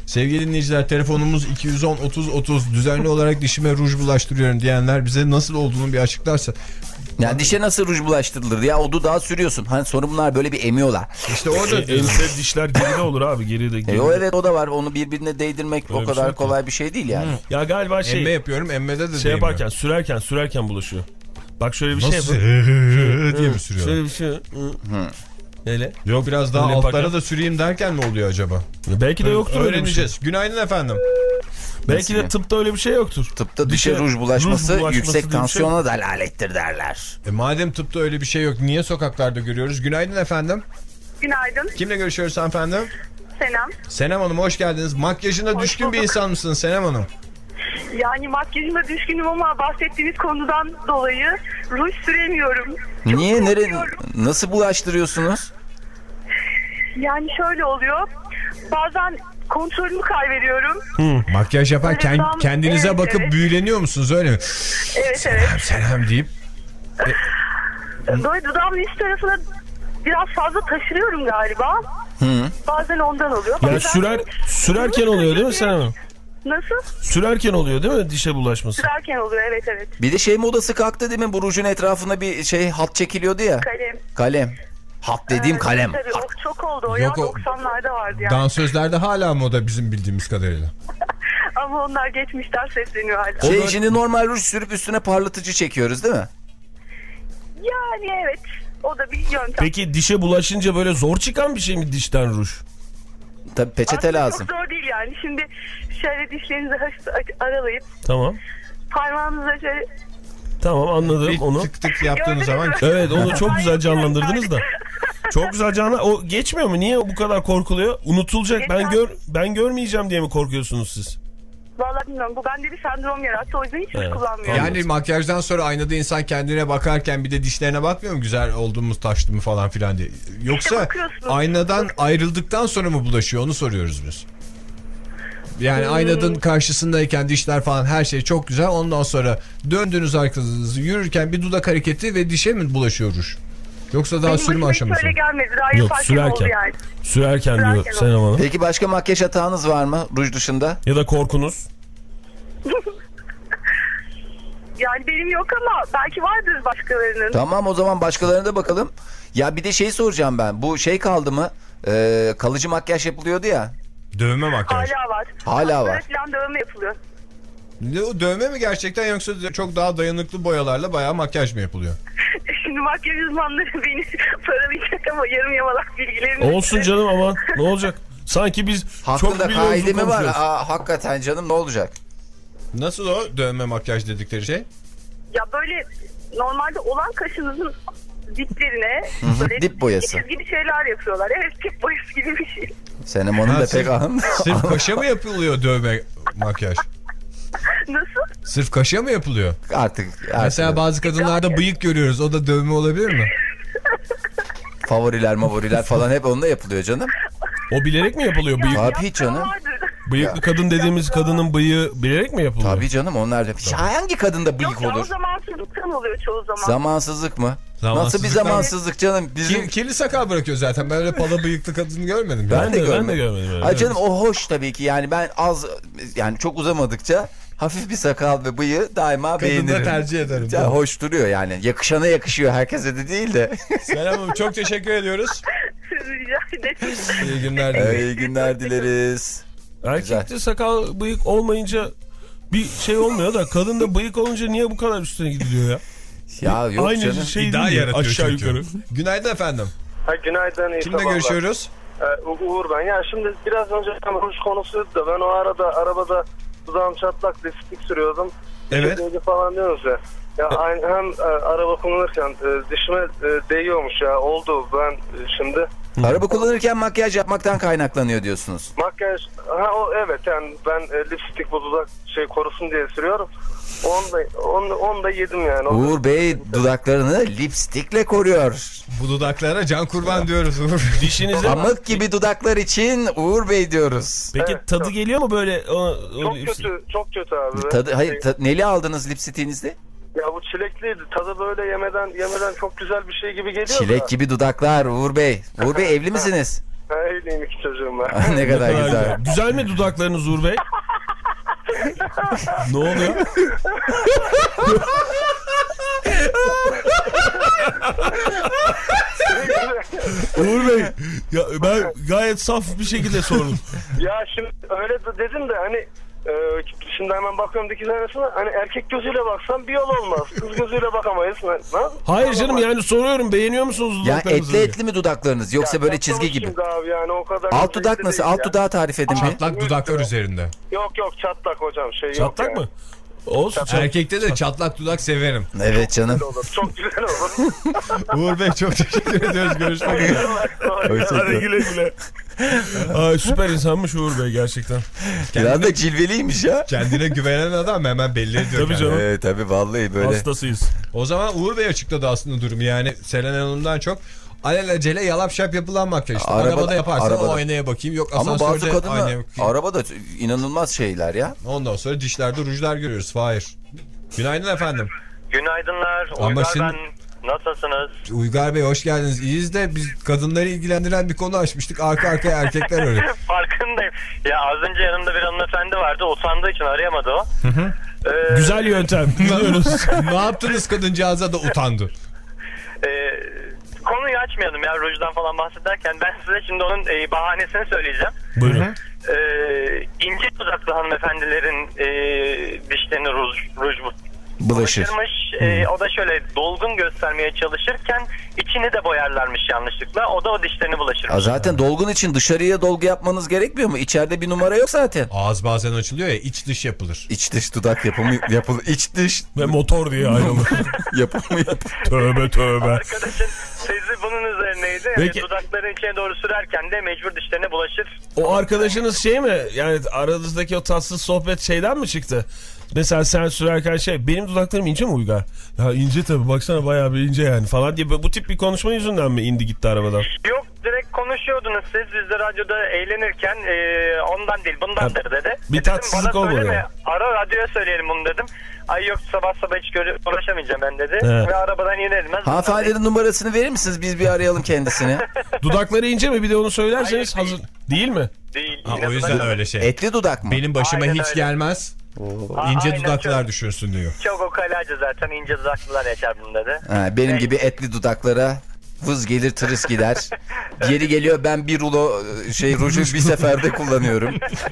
Sevgili dinleyiciler, telefonumuz iki yüz on otuz otuz. Düzenli olarak dişime ruj bulaştırıyorum diyenler bize nasıl olduğunu bir açıklarsa. Yani dişe nasıl ruj bulaştırılır ya? O dudağı sürüyorsun. Hani sonra bunlar böyle bir emiyorlar. İşte orada E, ense dişler geride olur abi, geride. geride. E, o evet, o da var. Onu birbirine değdirmek Öyle o bir kadar şey yok kolay bir şey değil yani. Ya galiba şey, emme yapıyorum, emmede de şey değmiyor. yaparken, sürerken sürerken bulaşıyor. Bak şöyle bir şey Nasıl yapın. diye mi sürüyor? Şöyle bir şey. Hı. Öyle. Yok, biraz daha Öyle altlara yaparken- da süreyim derken mi oluyor acaba? Belki de yoktur öyle bir şey. Öğreneceğiz. Günaydın efendim. Belki de yani? tıpta öyle bir şey yoktur. Tıpta dişe ruj bulaşması, ruj bulaşması yüksek diye bir şey tansiyona dalalettir derler. E madem tıpta öyle bir şey yok, niye sokaklarda görüyoruz? Günaydın efendim. Günaydın. Kimle görüşüyoruz hanımefendi? Selam. Senem Hanım, hoş geldiniz. Makyajına Hoş düşkün bir bulduk. insan mısınız Senem Hanım? Yani makyajıma düşkünüm ama bahsettiğiniz konudan dolayı ruj süremiyorum. Çok Niye? Nere, korkuyorum. nasıl bulaştırıyorsunuz? Yani şöyle oluyor. Bazen kontrolümü kaybediyorum. Makyaj yaparken Öyle tam- kendinize evet, bakıp evet. büyüleniyor musunuz, öyle mi? Evet evet. Senem deyip. Böyle dudağımın üst tarafına biraz fazla taşırıyorum galiba. Hı. Bazen ondan oluyor. Yani Bazen- sürer, sürerken oluyor değil mi Senem Hanım? Nasıl? Sürerken oluyor değil mi dişe bulaşması? Sürerken oluyor, evet evet. Bir de şey modası kalktı değil mi? Bu rujun etrafına bir şey hat çekiliyordu ya. Kalem. Kalem. Hat dediğim Ee, kalem. Tabii Hat. o çok oldu o Yok, ya, o- doksanlarda vardı yani. Dansözlerde hala moda bizim bildiğimiz kadarıyla. Ama onlar geçmişten sesleniyor hala. Şey, şimdi normal ruj sürüp üstüne parlatıcı çekiyoruz değil mi? Yani evet. O da bir yöntem. Peki dişe bulaşınca böyle zor çıkan bir şey mi dişten ruj? Tabii peçete Aslında lazım. Çok zor değil yani. Şimdi şöyle dişlerinizi hafif aç- aralayıp Tamam. parmağınızla şöyle... Tamam, anladım Bir onu. tık tık yaptığınız Gördünüz zaman. mü? Evet, onu çok güzel canlandırdınız da. Çok güzel canlı. O geçmiyor mu? Niye bu kadar korkuluyor? Unutulacak. Ben Geçer. gör ben görmeyeceğim diye mi korkuyorsunuz siz? Vallahi bilmiyorum. Bu bende bir sendrom yarattı. O yüzden hiç ruj Evet. kullanmıyorum. Yani makyajdan sonra aynada insan kendine bakarken bir de dişlerine bakmıyor mu, güzel oldu mu, taştı mı falan filan diye. Yoksa bakıyorsunuz. aynadan ayrıldıktan sonra mı bulaşıyor, onu soruyoruz biz. Yani aynanın karşısındayken dişler falan her şey çok güzel, ondan sonra döndüğünüz arkanızı yürürken bir dudak hareketi ve dişe mi bulaşıyor ruj? Yoksa daha Benim sürme başıma hiç aşaması. öyle gelmedi. Daha Yok, yaparken oldu sürerken. yani. Sürerken diyor Sürerken Senem Hanım. Peki başka makyaj hatağınız var mı ruj dışında? Ya da korkunuz. Yani benim yok ama belki vardır başkalarının. Tamam, o zaman başkalarına da bakalım. Ya bir de şey soracağım ben. Bu şey kaldı mı? Ee, kalıcı makyaj yapılıyordu ya. Dövme makyaj. Hala var. Hala var. Evet, falan dövme yapılıyor. Ne, o dövme mi gerçekten, yoksa çok daha dayanıklı boyalarla bayağı makyaj mı yapılıyor? Şimdi makyaj uzmanları beni paralayacak ama yarım yamalak bilgilerim. Olsun canım, aman ne olacak? Sanki biz çok Hakkında biliyoruz kaide mi var? konuşuyoruz. Aa, hakikaten canım, ne olacak? Nasıl o dövme makyaj dedikleri şey? Ya böyle normalde olan kaşınızın diplerine böyle dip boyası. çizgi gibi şeyler yapıyorlar. Evet, dip boyası gibi bir şey. Senem Hanım Ha, da sırf- pek anlamıyor. Sırf kaşa mı yapılıyor dövme makyaj? Nasıl? Sırf kaşa mı yapılıyor? Artık, artık Mesela bazı kadınlarda bıyık görüyoruz. O da dövme olabilir mi? favoriler mavoriler falan hep onunla yapılıyor canım. O bilerek mi yapılıyor bıyık? Tabii canım. Vardır. Bıyıklı kadın dediğimiz kadının bıyığı bilerek mi yapılıyor? Tabii canım, onlar da. Hangi kadında bıyık Yok ya, o olur? zamansızlıktan oluyor çoğu zaman. Zamansızlık mı? Nasıl bir Zamansızlıktan- zamansızlık canım? Bizim... Kim, kirli sakal bırakıyor zaten. Ben öyle pala bıyıklı kadını görmedim. Ben, ya. de, ben de görmedim. görmedim. Yani. Ay canım, o hoş tabii ki, yani ben az, yani çok uzamadıkça hafif bir sakal ve bıyığı daima Kadını da beğenirim. tercih ederim. Ya, hoş duruyor yani, yakışana yakışıyor, herkese de değil de. Selam, çok teşekkür ediyoruz. Rica ederim. İyi günler dileriz. İyi günler dileriz. Erkekte sakal bıyık olmayınca bir şey olmuyor da kadında bıyık olunca niye bu kadar üstüne gidiliyor ya? Ya yok Aynı canım. şey İddia değil mi? yaratıyor Aşağı çünkü. yukarı. Günaydın efendim. Ha, günaydın, iyi Kimle sabahlar. görüşüyoruz? Ee, U- Uğur ben. Ya şimdi biraz önce tam ruj konusuydu da ben o arada arabada dudağım çatlak lipstik sürüyordum. Evet. Dişe değdi falan diyoruz ya. Ya aynı hem e, araba kullanırken e, dişime e, değiyormuş ya. Oldu ben e, şimdi. Araba kullanırken makyaj yapmaktan kaynaklanıyor diyorsunuz. Makyaj, ha o evet yani ben e, lipstik bu dudak şey korusun diye sürüyorum. Onu da, onu, onu da yedim yani. Onu Uğur Bey dudaklarını lipstikle koruyor. Bu dudaklara can kurban diyoruz Uğur. Dişinize... Pamuk gibi dudaklar için Uğur Bey diyoruz. Peki Evet, tadı çok- geliyor mu böyle? O, o- Çok kötü, çok kötü abi. Tadı, hayır, Şey, ta- neli aldınız lipstiğinizde? ya bu çilekliydi. Tadı böyle yemeden yemeden çok güzel bir şey gibi geliyor. Çilek da. gibi dudaklar Uğur Bey. Uğur Bey, evli misiniz? Öyleyim iki çocuğum var. Ne kadar güzel. Güzel. Güzel mi dudaklarınız Uğur Bey? Ne oluyor? Uğur Bey, ya ben gayet saf bir şekilde sordum. Ya şimdi öyle de dedim de hani e, şimdi hemen bakıyorum dikiz aynasına, hani erkek gözüyle baksan bir yol olmaz. Kız gözüyle bakamayız. Ne? Hayır canım, yani soruyorum, beğeniyor musunuz Ya dudaklarınızı? etli etli mi dudaklarınız yoksa Ya böyle çizgi gibi? şimdi Abi yani o kadar Alt dudak nasıl? Alt dudağı tarif edin bir. Çatlak dudaklar üzerinde. Yok yok çatlak hocam şey yok. Çatlak yani. mı? Olsun. Çat- Erkekte de çatlak dudak severim. Evet canım. Güzel olur. Çok güzel olur. Uğur Bey çok teşekkür ediyoruz. Görüşmek üzere. Hadi güle güle. Ay, süper insanmış Uğur Bey gerçekten. Biraz da cilveliymiş ya. Kendine güvenen adam hemen belli ediyor. Tabii canım. Evet tabii vallahi böyle. Hastasıyız. O zaman Uğur Bey açıkladı aslında durumu. Yani Selen Hanım'dan çok alelacele yalap şap yapılan makyaj. İşte Arabada- arabada yaparsan arabada. o aynaya bakayım. Yok Ama bazı asansörde aynaya kadınlar bakayım. arabada inanılmaz şeyler ya. Ondan sonra dişlerde rujlar görüyoruz. Fahir. Günaydın efendim. Günaydınlar. Ama Uygar şimdi- ben. Nasılsınız? Uygar Bey hoş geldiniz. İyiyiz de biz kadınları ilgilendiren bir konu açmıştık. Arka arkaya erkekler öyle. Farkındayım. Ya az önce yanımda bir hanımefendi vardı. Utandığı için arayamadı o. Ee, Güzel yöntem. Biliyoruz. Ne yaptınız kadıncağıza da utandı. e, konuyu açmayalım ya rujdan falan bahsederken. Ben size şimdi onun e, bahanesini söyleyeceğim. Buyurun. E, ince dudaklı hanımefendilerin e, dişlerine ruj, ruj Bulaşır. bulaşırmış. E, o da şöyle dolgun göstermeye çalışırken içini de boyarlarmış yanlışlıkla. O da o dişlerini bulaşırmış. Ya zaten dolgun için dışarıya dolgu yapmanız gerekmiyor mu? İçeride bir numara yok zaten. Ağız bazen açılıyor ya, iç dış yapılır. İç dış dudak yapımı yapılır. İç dış Ve motor diye ayrılır. yapımı yapılır. Tövbe tövbe. Arkadaşın tezi bunun üzerineydi. Yani Peki. dudakların içine doğru sürerken de mecbur dişlerine bulaşır. O arkadaşınız şey mi? Yani aranızdaki o tatsız sohbet şeyden mi çıktı? Mesela sen sürerken şey, benim dudaklarım ince mi Uygar? Ya ince tabii, baksana bayağı bir ince yani falan diye, bu tip bir konuşma yüzünden mi indi gitti arabadan? Yok, direkt konuşuyordunuz siz. Biz de radyoda eğlenirken e, ondan değil bundandır dedi. Bir E dedim, tatsızlık bana olmadı söyleme, yani. Ara radyoya söyleyelim bunu dedim. Ay yok, sabah sabah hiç göre, uğraşamayacağım ben dedi. He. Ve arabadan iner inmez. Hanımefendinin numarasını verir misiniz? Biz bir arayalım kendisini. Dudakları ince mi? Bir de onu söylerseniz Hayır, hazır. Değil mi? Değil. Ha, yine o yüzden dudak- öyle şey. Etli dudak mı? Benim başıma Aynen hiç öyle. gelmez. Aa, İnce aynen, dudaklar çok- düşünsün diyor. Çok o kalacı zaten, ince dudaklılar yaşar bunu dedi. Ha, benim gibi etli dudaklara vız gelir tırıs gider. Geri geliyor, ben bir rulo şey ruju bir seferde kullanıyorum.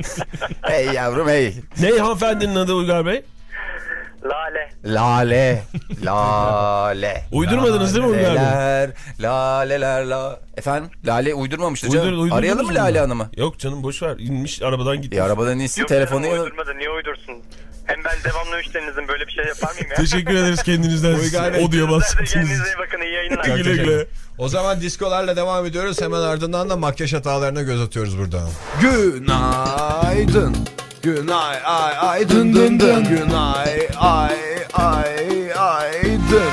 Hey yavrum hey. Ne hanımefendinin adı Uygar Bey? Lale. Lale. Lale. Uydurmadınız değil mi Uygar Bey? Laleler. Laleler la. Efendim? Lale uydurmamıştı canım. Uydur- uydurdunuz Arayalım mı mu? Lale Hanım'ı? Yok canım, boş ver. İnmiş arabadan gitmiş. E arabadan insin Yok telefonu canım, yanı. uydurmadı. Niye uydursun? Hem ben devamlı müşterinizin, böyle bir şey yapar mıyım ya? Teşekkür ederiz kendinizden. Uygar Bey, O diye Sizler de bahsettiniz. kendinize iyi bakın, iyi yayınlar. Çok Güle teşekkür güle. ederim. O zaman diskolarla devam ediyoruz. Hemen ardından da makyaj hatalarına göz atıyoruz buradan. Günaydın. Günay ay ay dın dın dın. Günay ay ay ay dın.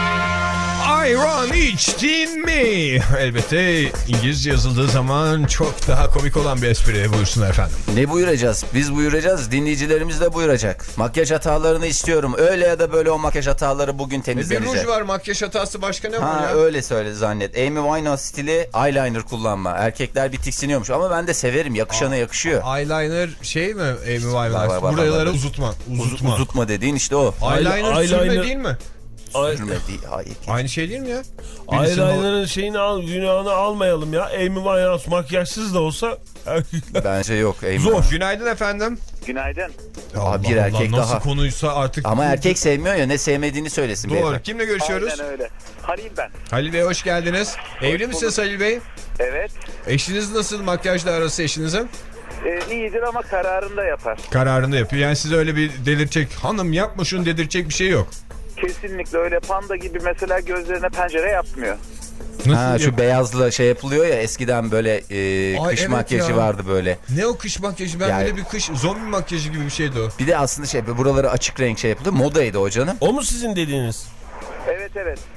Ayran içtin mi? Elbette İngilizce yazıldığı zaman çok daha komik olan bir espri. Buyursun efendim. Ne buyuracağız? Biz buyuracağız. Dinleyicilerimiz de buyuracak. Makyaj hatalarını istiyorum. Öyle ya da böyle o makyaj hataları bugün Bir temizlenecek. ruj var, makyaj hatası, başka ne var Ha ya? öyle söyle zannet. Amy Winehouse stili eyeliner kullanma. Erkekler bir tiksiniyormuş ama ben de severim. Yakışana yakışıyor. Eyeliner şey mi Amy Var, Winehouse? var, var, Buraları var, var. uzutma. Uz- Uzutma. uzutma dediğin işte o. Eyeliner Eyeliner- sürme değil mi? Ay- Sürme değil. Hayır. Aynı şey değil mi ya? Birisinin o- Eyeliner'ın şeyini al, günahını almayalım ya. Amy Winehouse makyajsız da olsa erkekler. Bence yok. Amy Zor. Winehouse. Günaydın efendim. Günaydın. Aa, bir erkek nasıl daha. konuysa artık. Ama erkek sevmiyor ya, ne sevmediğini söylesin. Doğru. beyefendi. Kimle görüşüyoruz? Aynen öyle. Halil ben. Halil Bey hoş geldiniz. Evli misiniz Halil Bey? Evet. Eşiniz nasıl, makyajla arası eşinizin? Ee, iyidir ama kararında yapar. Kararını yapıyor. Yani size öyle bir delirtecek, hanım yapma şunu dedirtecek bir şey yok. Kesinlikle öyle, panda gibi mesela gözlerine pencere yapmıyor. Nasıl Ha, şu yap- beyazlı şey yapılıyor ya, eskiden böyle e, Ay, kış evet makyajı ya. vardı böyle. Ne o kış makyajı? Ben Yani- bile bir kış zombi makyajı gibi bir şeydi o. Bir de aslında şey, buraları açık renk şey yapıldı. Modaydı o canım. O mu sizin dediğiniz? Evet evet.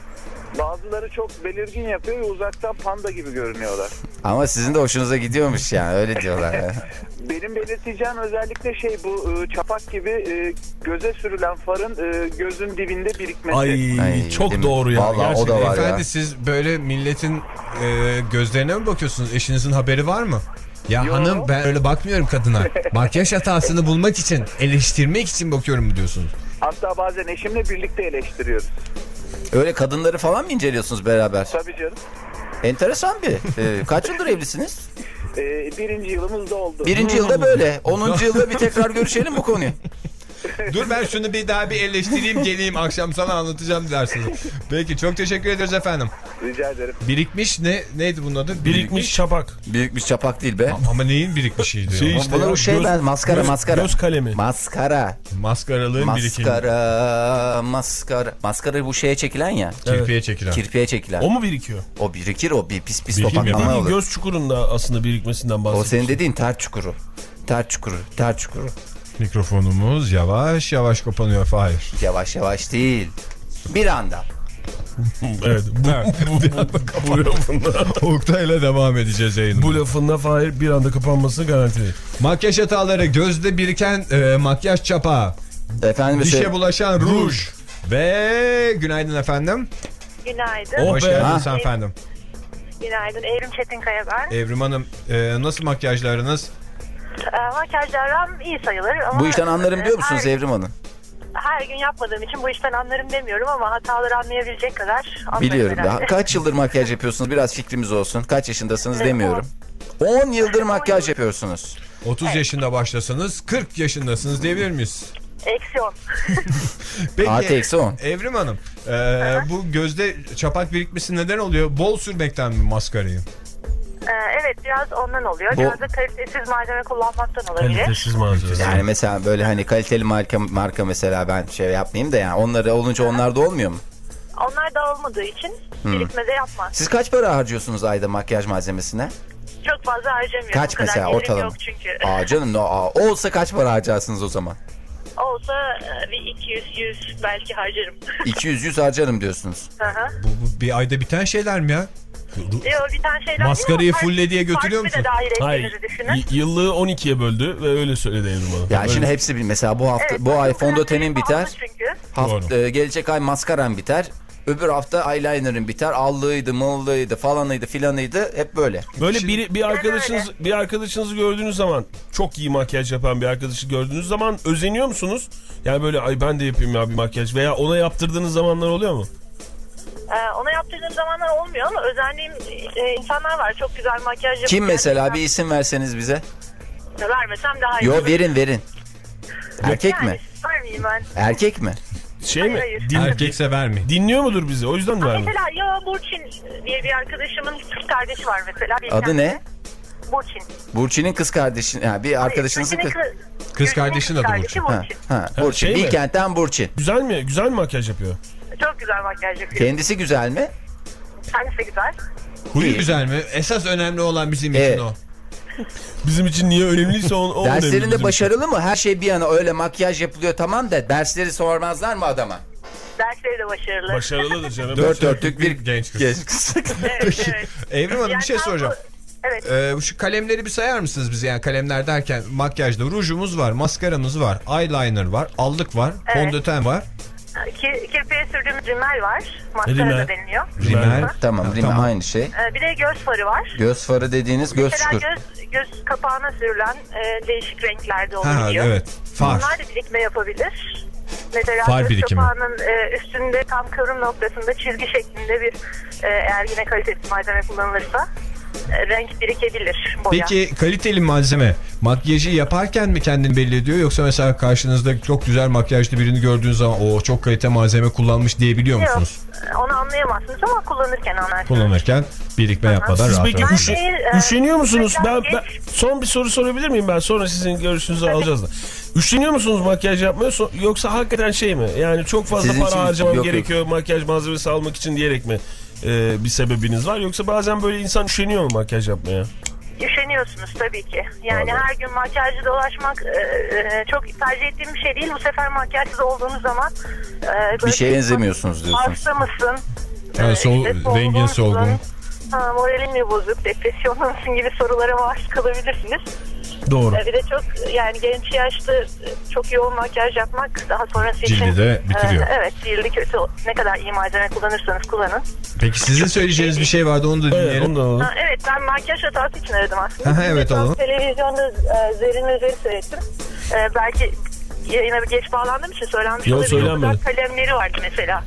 Bazıları çok belirgin yapıyor ve uzaktan panda gibi görünüyorlar. Ama sizin de hoşunuza gidiyormuş yani, öyle diyorlar. Benim belirteceğim özellikle şey bu çapak gibi e, göze sürülen farın e, gözün dibinde birikmesi. Ay, Ay, çok değil mi? doğru ya. Vallahi o da var ya. Efendi siz böyle milletin e, gözlerine mi bakıyorsunuz? Eşinizin haberi var mı? Ya Yo. hanım ben öyle bakmıyorum kadına. Makyaj hatasını bulmak için, eleştirmek için bakıyorum mu diyorsunuz? Hatta bazen eşimle birlikte eleştiriyoruz. Öyle kadınları falan mı inceliyorsunuz beraber? Tabii canım. Enteresan bir. Ee, kaç yıldır evlisiniz? Ee, birinci yılımız da oldu. Birinci yılda böyle. Onuncu yılda bir tekrar görüşelim bu konuyu. Dur ben şunu bir daha bir eleştireyim geleyim akşam sana anlatacağım dersiniz. Peki çok teşekkür ederiz efendim. Rica ederim. Birikmiş ne neydi bunun adı? Birikmiş çapak. Büyük bir çapak değil be. Ama neyin birikmişiydi Şey ya? işte Bana ya, o şey göz- ben maskara göz- maskara. Göz kalemi. Maskara. Maskaralığın birikimi. Maskara. Maskara. Maskara bu şeye çekilen ya. Kirpiye çekilen. Kirpiye çekilen. O mu birikiyor? O birikir, o bir pis pis Birikim topaklama yapar. olur. Göz çukurunda aslında birikmesinden O bahsediyorsun. senin dediğin ter çukuru. Ter çukuru. Ter çukuru. Mikrofonumuz yavaş yavaş kapanıyor Fahir. Yavaş yavaş değil. Bir anda. Evet. Bu, bu, bu, lafında, Oktay'la devam edeceğiz yayında. bu lafında Fahir bir anda kapanmasını garantili. Makyaj hataları, gözde biriken e, makyaj çapağı, Efendim dişe mesela. bulaşan ruj ve günaydın efendim. Günaydın. Oh Hoş be. geldiniz Ha. efendim. Günaydın. Evrim Çetinkaya ben. Evrim Hanım e, nasıl makyajlarınız? Ee, makyajlarım iyi sayılır ama... Bu işten anlarım diyor musunuz her, Evrim Hanım? her gün yapmadığım için bu işten anlarım demiyorum ama hataları anlayabilecek kadar anlarım Biliyorum. herhalde. Daha kaç yıldır makyaj yapıyorsunuz? Biraz fikrimiz olsun. Kaç yaşındasınız demiyorum. on yıldır makyaj yapıyorsunuz. otuz yaşında başlasanız kırk yaşındasınız diyebilir miyiz? Eksi on. Peki Artı eksi on. Evrim Hanım e, bu gözde çapak birikmesi neden oluyor? Bol sürmekten mi maskarayı? Ee, evet biraz ondan oluyor. Bu- Biraz da kalitesiz malzeme kullanmaktan olabilir. Kalitesiz malzeme. Yani mesela böyle hani kaliteli marka, marka mesela ben şey yapmayayım da yani onları olunca onlar da olmuyor mu? Onlar dağılmadığı için birikmede yapmaz. Siz kaç para harcıyorsunuz ayda makyaj malzemesine? Çok fazla harcamıyorum. Kaç O kadar mesela gelirim ortalama? yok çünkü. Aa canım no, aa, olsa kaç para harcarsınız o zaman? Olsa e, bir iki yüz yüz belki harcarım. iki yüz yüz harcarım diyorsunuz. Hı hı. Bu, bu bir ayda biten şeyler mi ya? Yo, bir tane şeyler Maskarayı değil ama fulle diye götürüyor farklı musun? bir de dahil Hayır. ettiğinizi düşünün. y- Yıllığı on ikiye böldü ve öyle söyledi Evrim Hanım. Ya Öyle. şimdi hepsi bir mesela bu hafta Evet, bu ay çok fondötenin önemli biter. pahalı Çünkü. Haft, e, gelecek ay maskaran biter. Öbür hafta eyeliner'ın biter. Allığıydı, mıllığıydı, falanıydı, filanıydı. Hep böyle. Böyle bir, bir arkadaşınız bir arkadaşınızı gördüğünüz zaman, çok iyi makyaj yapan bir arkadaşı gördüğünüz zaman özeniyor musunuz? Yani böyle ay ben de yapayım ya bir makyaj, veya ona yaptırdığınız zamanlar oluyor mu? Ee, ona yaptırdığım zamanlar olmuyor ama özendiğim e, insanlar var. Çok güzel makyaj yapıyor. Kim mesela, Gerçekten. bir isim verseniz bize. Vermesem daha iyi Yo olur. verin verin. Erkek yani, mi? Vermeyeyim ben. Erkek mi? Şey Hayır, mi? hayır. Din- Erkekse vermeyin. dinliyor mudur bizi? O yüzden mi Ha, vermiyor? mesela ya Burçin diye bir arkadaşımın kız kardeşi var mesela. Bir Adı kendisi. ne? Burçin. Burçin'in kız kardeşi. Ha, bir arkadaşınızın kız. Burçin'in Kız kardeşin adı kardeşi Burçin. Ha, ha, Ha, Burçin. şey mi? Bilkent'ten Burçin. Güzel mi? Güzel mi makyaj yapıyor? Çok güzel makyaj yapıyor. Kendisi güzel mi? Kendisi de güzel. Huyu İyi. güzel mi? Esas önemli olan bizim için Evet. o. Bizim için niye önemliyse o, o önemli bizim Derslerinde için. başarılı mı? Her şey bir yana, öyle makyaj yapılıyor tamam da dersleri sormazlar mı adama? Dersleri de başarılı. Başarılıdır canım. Dört dörtlük bir genç kız. genç kız. Evet, evet. Evrim Hanım Yani bir şey tam soracağım. bu- Evet. Ee, şu kalemleri bir sayar mısınız bize? Yani kalemler derken makyajda rujumuz var, maskaramız var, eyeliner var, allık var, Evet. fondöten var. Ki, kirpiğe sürdüğümüz rimel var. Maskara Rimel. da deniliyor. Rimel. Tamam, rime Tamam. aynı şey. Ee, bir de göz farı var. Göz farı dediğiniz göz Mesela çukur. göz, göz kapağına sürülen e, değişik renklerde Ha olabiliyor. evet. Far. Bunlar da birikme yapabilir. Mesela Far göz birikimi. kapağının e, üstünde tam kıvrım noktasında çizgi şeklinde bir e, eğer yine kalitesiz malzeme kullanılırsa e, renk birikebilir boya. Peki kaliteli malzeme makyajı yaparken mi kendini belli ediyor, yoksa mesela karşınızda çok güzel makyajlı birini gördüğünüz zaman o çok kalite malzeme kullanmış diyebiliyor Yok, musunuz? onu anlayamazsınız ama kullanırken anlarsınız. Kullanırken birikme yapmadan Siz rahat peki rahat. üşe- Ben, e, üşeniyor musunuz? Ben, mesela ben son bir soru sorabilir miyim ben? Sonra sizin görüşünüzü alacağız da. Üşeniyor musunuz makyaj yapmaya, So- yoksa hakikaten şey mi? Yani çok fazla Sizin için para harcamam yok, yok. gerekiyor makyaj malzemesi almak için diyerek mi e, bir sebebiniz var? Yoksa bazen böyle insan üşeniyor mu makyaj yapmaya? Üşeniyorsunuz tabii ki. Yani Vallahi. her gün makyajcı dolaşmak e, e, çok tercih ettiğim bir şey değil. Bu sefer makyajsız olduğunuz zaman e, Bir şeye benzemiyorsunuz diyorsunuz. hasta mısın? Ha, sol, İşte solgun rengin solgun. musun? Ha, moralin mi bozuk, depresyonda mısın gibi sorulara maruz kalabilirsiniz. Doğru. Bir de çok yani genç yaşta çok yoğun makyaj yapmak daha sonrası için... Cildi de bitiriyor. E, evet, cildi kötü. Ne kadar iyi malzeme kullanırsanız kullanın. Peki sizin söyleyeceğiniz bir şey vardı, onu da dinleyelim. Evet, onu da alalım. Ha, evet, ben makyaj hatası için aradım aslında. Ha, evet, alalım. Televizyonda e, Zerrin Özer'i seyrettim. E, belki yayına bir geç bağlandığım için söylenmiş Yok, olabilir. söylenmedi. Dudak kalemleri vardı mesela.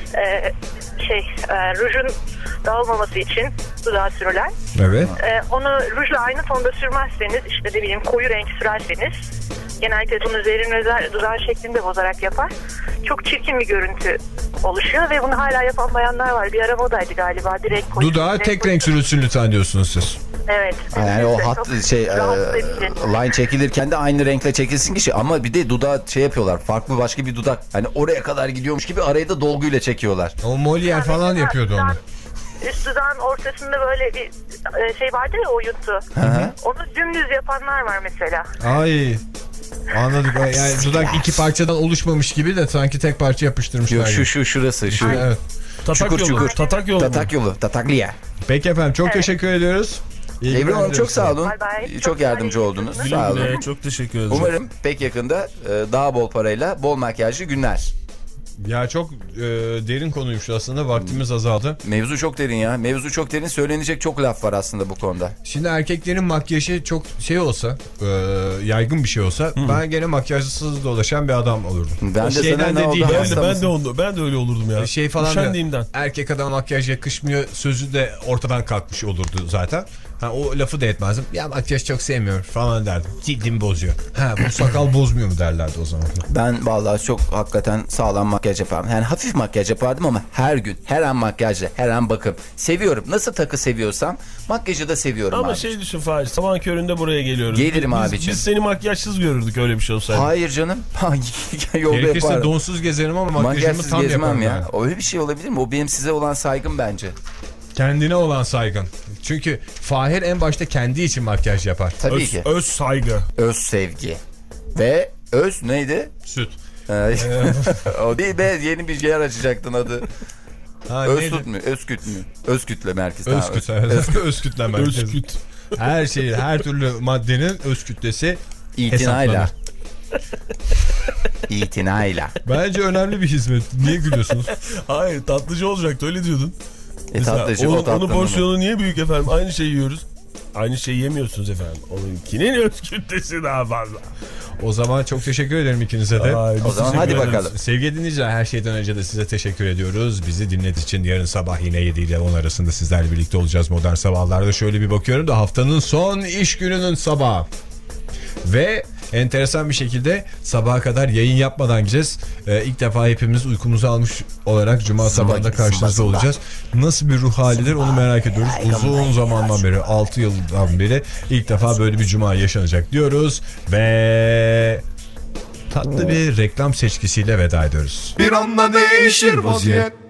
E, şey, e, rujun dağılmaması için dudağa sürülen. Evet. E, onu rujla aynı tonda sürmezseniz, işte ne bileyim koyu renk sürerseniz, genellikle bunu Zerrin Özer dudağı şeklinde bozarak yapar. Çok çirkin bir görüntü oluşuyor ve bunu hala yapan bayanlar var. Bir ara modaydı galiba. Direkt koyu. Dudağa tek renk sürülsün lütfen diyorsunuz siz. Evet. Yani o Çok hat şey e, rahatsız edici. line çekilirken de aynı renkle çekilsin ki şey. Ama bir de dudağı şey yapıyorlar. Farklı başka bir dudak. Hani oraya kadar gidiyormuş gibi arayı da dolguyla çekiyorlar. O Molière falan Mesela yapıyordu onu. Üst dudağın ortasında böyle bir e, şey vardı ya, oyuntu. Hı. Onu dümdüz yapanlar var mesela. Ay. Anladık. Yani dudak iki parçadan oluşmamış gibi de sanki tek parça yapıştırmışlar. Yok, şu gibi. şu şurası şu. Evet. Tatak Çukur, yolu. çukur. Tatak yolu. Tatak yolu. Tatakliye. Peki efendim, çok Evet. teşekkür ediyoruz. İyi Ebru günler Hanım çok diliyoruz. sağ olun. Bye bye. Çok Çok yardımcı güzel oldunuz. yayın Sağ olun. Güle, çok teşekkür ederim. Umarım pek yakında e, daha bol parayla bol makyajlı günler. Ya çok e, derin konuymuş aslında, vaktimiz azaldı. Mevzu çok derin ya. Mevzu çok derin. Söylenecek çok laf var aslında bu konuda. Şimdi erkeklerin makyajı çok şey olsa, e, yaygın bir şey olsa, Hı. ben gene makyajsız dolaşan bir adam olurdum. Ben o de sana şeyden ne de oldu? değil. Ben de, ben Hastamısın. de onu, ben de öyle olurdum ya. Şey falan da, Üşendiğimden. erkek adam makyaj yakışmıyor sözü de ortadan kalkmış olurdu zaten. Ha, o lafı da etmezdim. Ya makyaj çok sevmiyorum falan derdim. Cildimi bozuyor. Ha, bu sakal bozmuyor mu derlerdi o zaman. Ben vallahi çok hakikaten sağlam makyaj yapardım. Yani hafif makyaj yapardım ama her gün, her an makyajla, her an bakım. Seviyorum. Nasıl takı seviyorsam makyajı da seviyorum Ama abi. şey düşün Fahir, sabah köründe buraya geliyoruz. Gelirim biz, abicim. Biz seni makyajsız görürdük öyle bir şey olsaydı. Hayır canım. Yolda Gerekirse yaparım. donsuz gezerim ama makyajımı Makyajsız tam gezmem yaparım. ya. Yani. Öyle bir şey olabilir mi? O benim size olan saygım bence. Kendine olan saygın. Çünkü Fahir en başta kendi için makyaj yapar. Tabii öz, ki. öz saygı. Öz sevgi. Ve öz neydi? Süt. Ee, o değil be, yeni bir yer açacaktın adı. Ha, Özsüt mü? Özküt mü? Özkütle merkez. Özküt. Tamam, Evet. Özkütle merkez. Özküt. Her şey, her türlü maddenin öz kütlesi İtinayla. hesaplanır. İtinayla. Bence önemli bir hizmet. Niye gülüyorsunuz? Hayır, tatlıcı olacaktı öyle diyordun. E, tatlıcı, onun, o tatlı onun porsiyonu niye büyük efendim? Aynı şeyi yiyoruz. Aynı şeyi yemiyorsunuz efendim. Onunkinin öz kütlesi daha fazla. O zaman çok teşekkür ederim ikinize de. Ay, O zaman hadi ederiz. bakalım. Sevgili dinleyiciler, her şeyden önce de size teşekkür ediyoruz. Bizi dinlediğiniz için. Yarın sabah yine yedi ile on arasında sizlerle birlikte olacağız Modern Sabahlar'da. Şöyle bir bakıyorum da haftanın son iş gününün sabahı. Ve enteresan bir şekilde sabaha kadar yayın yapmadan gideceğiz. Ee, ilk defa hepimiz uykumuzu almış olarak Cuma sabahında karşınızda olacağız. Nasıl bir ruh halidir onu merak ediyoruz. Uzun zamandan beri, altı yıldan beri ilk defa böyle bir Cuma yaşanacak diyoruz. Ve tatlı bir reklam seçkisiyle veda ediyoruz. Bir anda değişir vaziyet.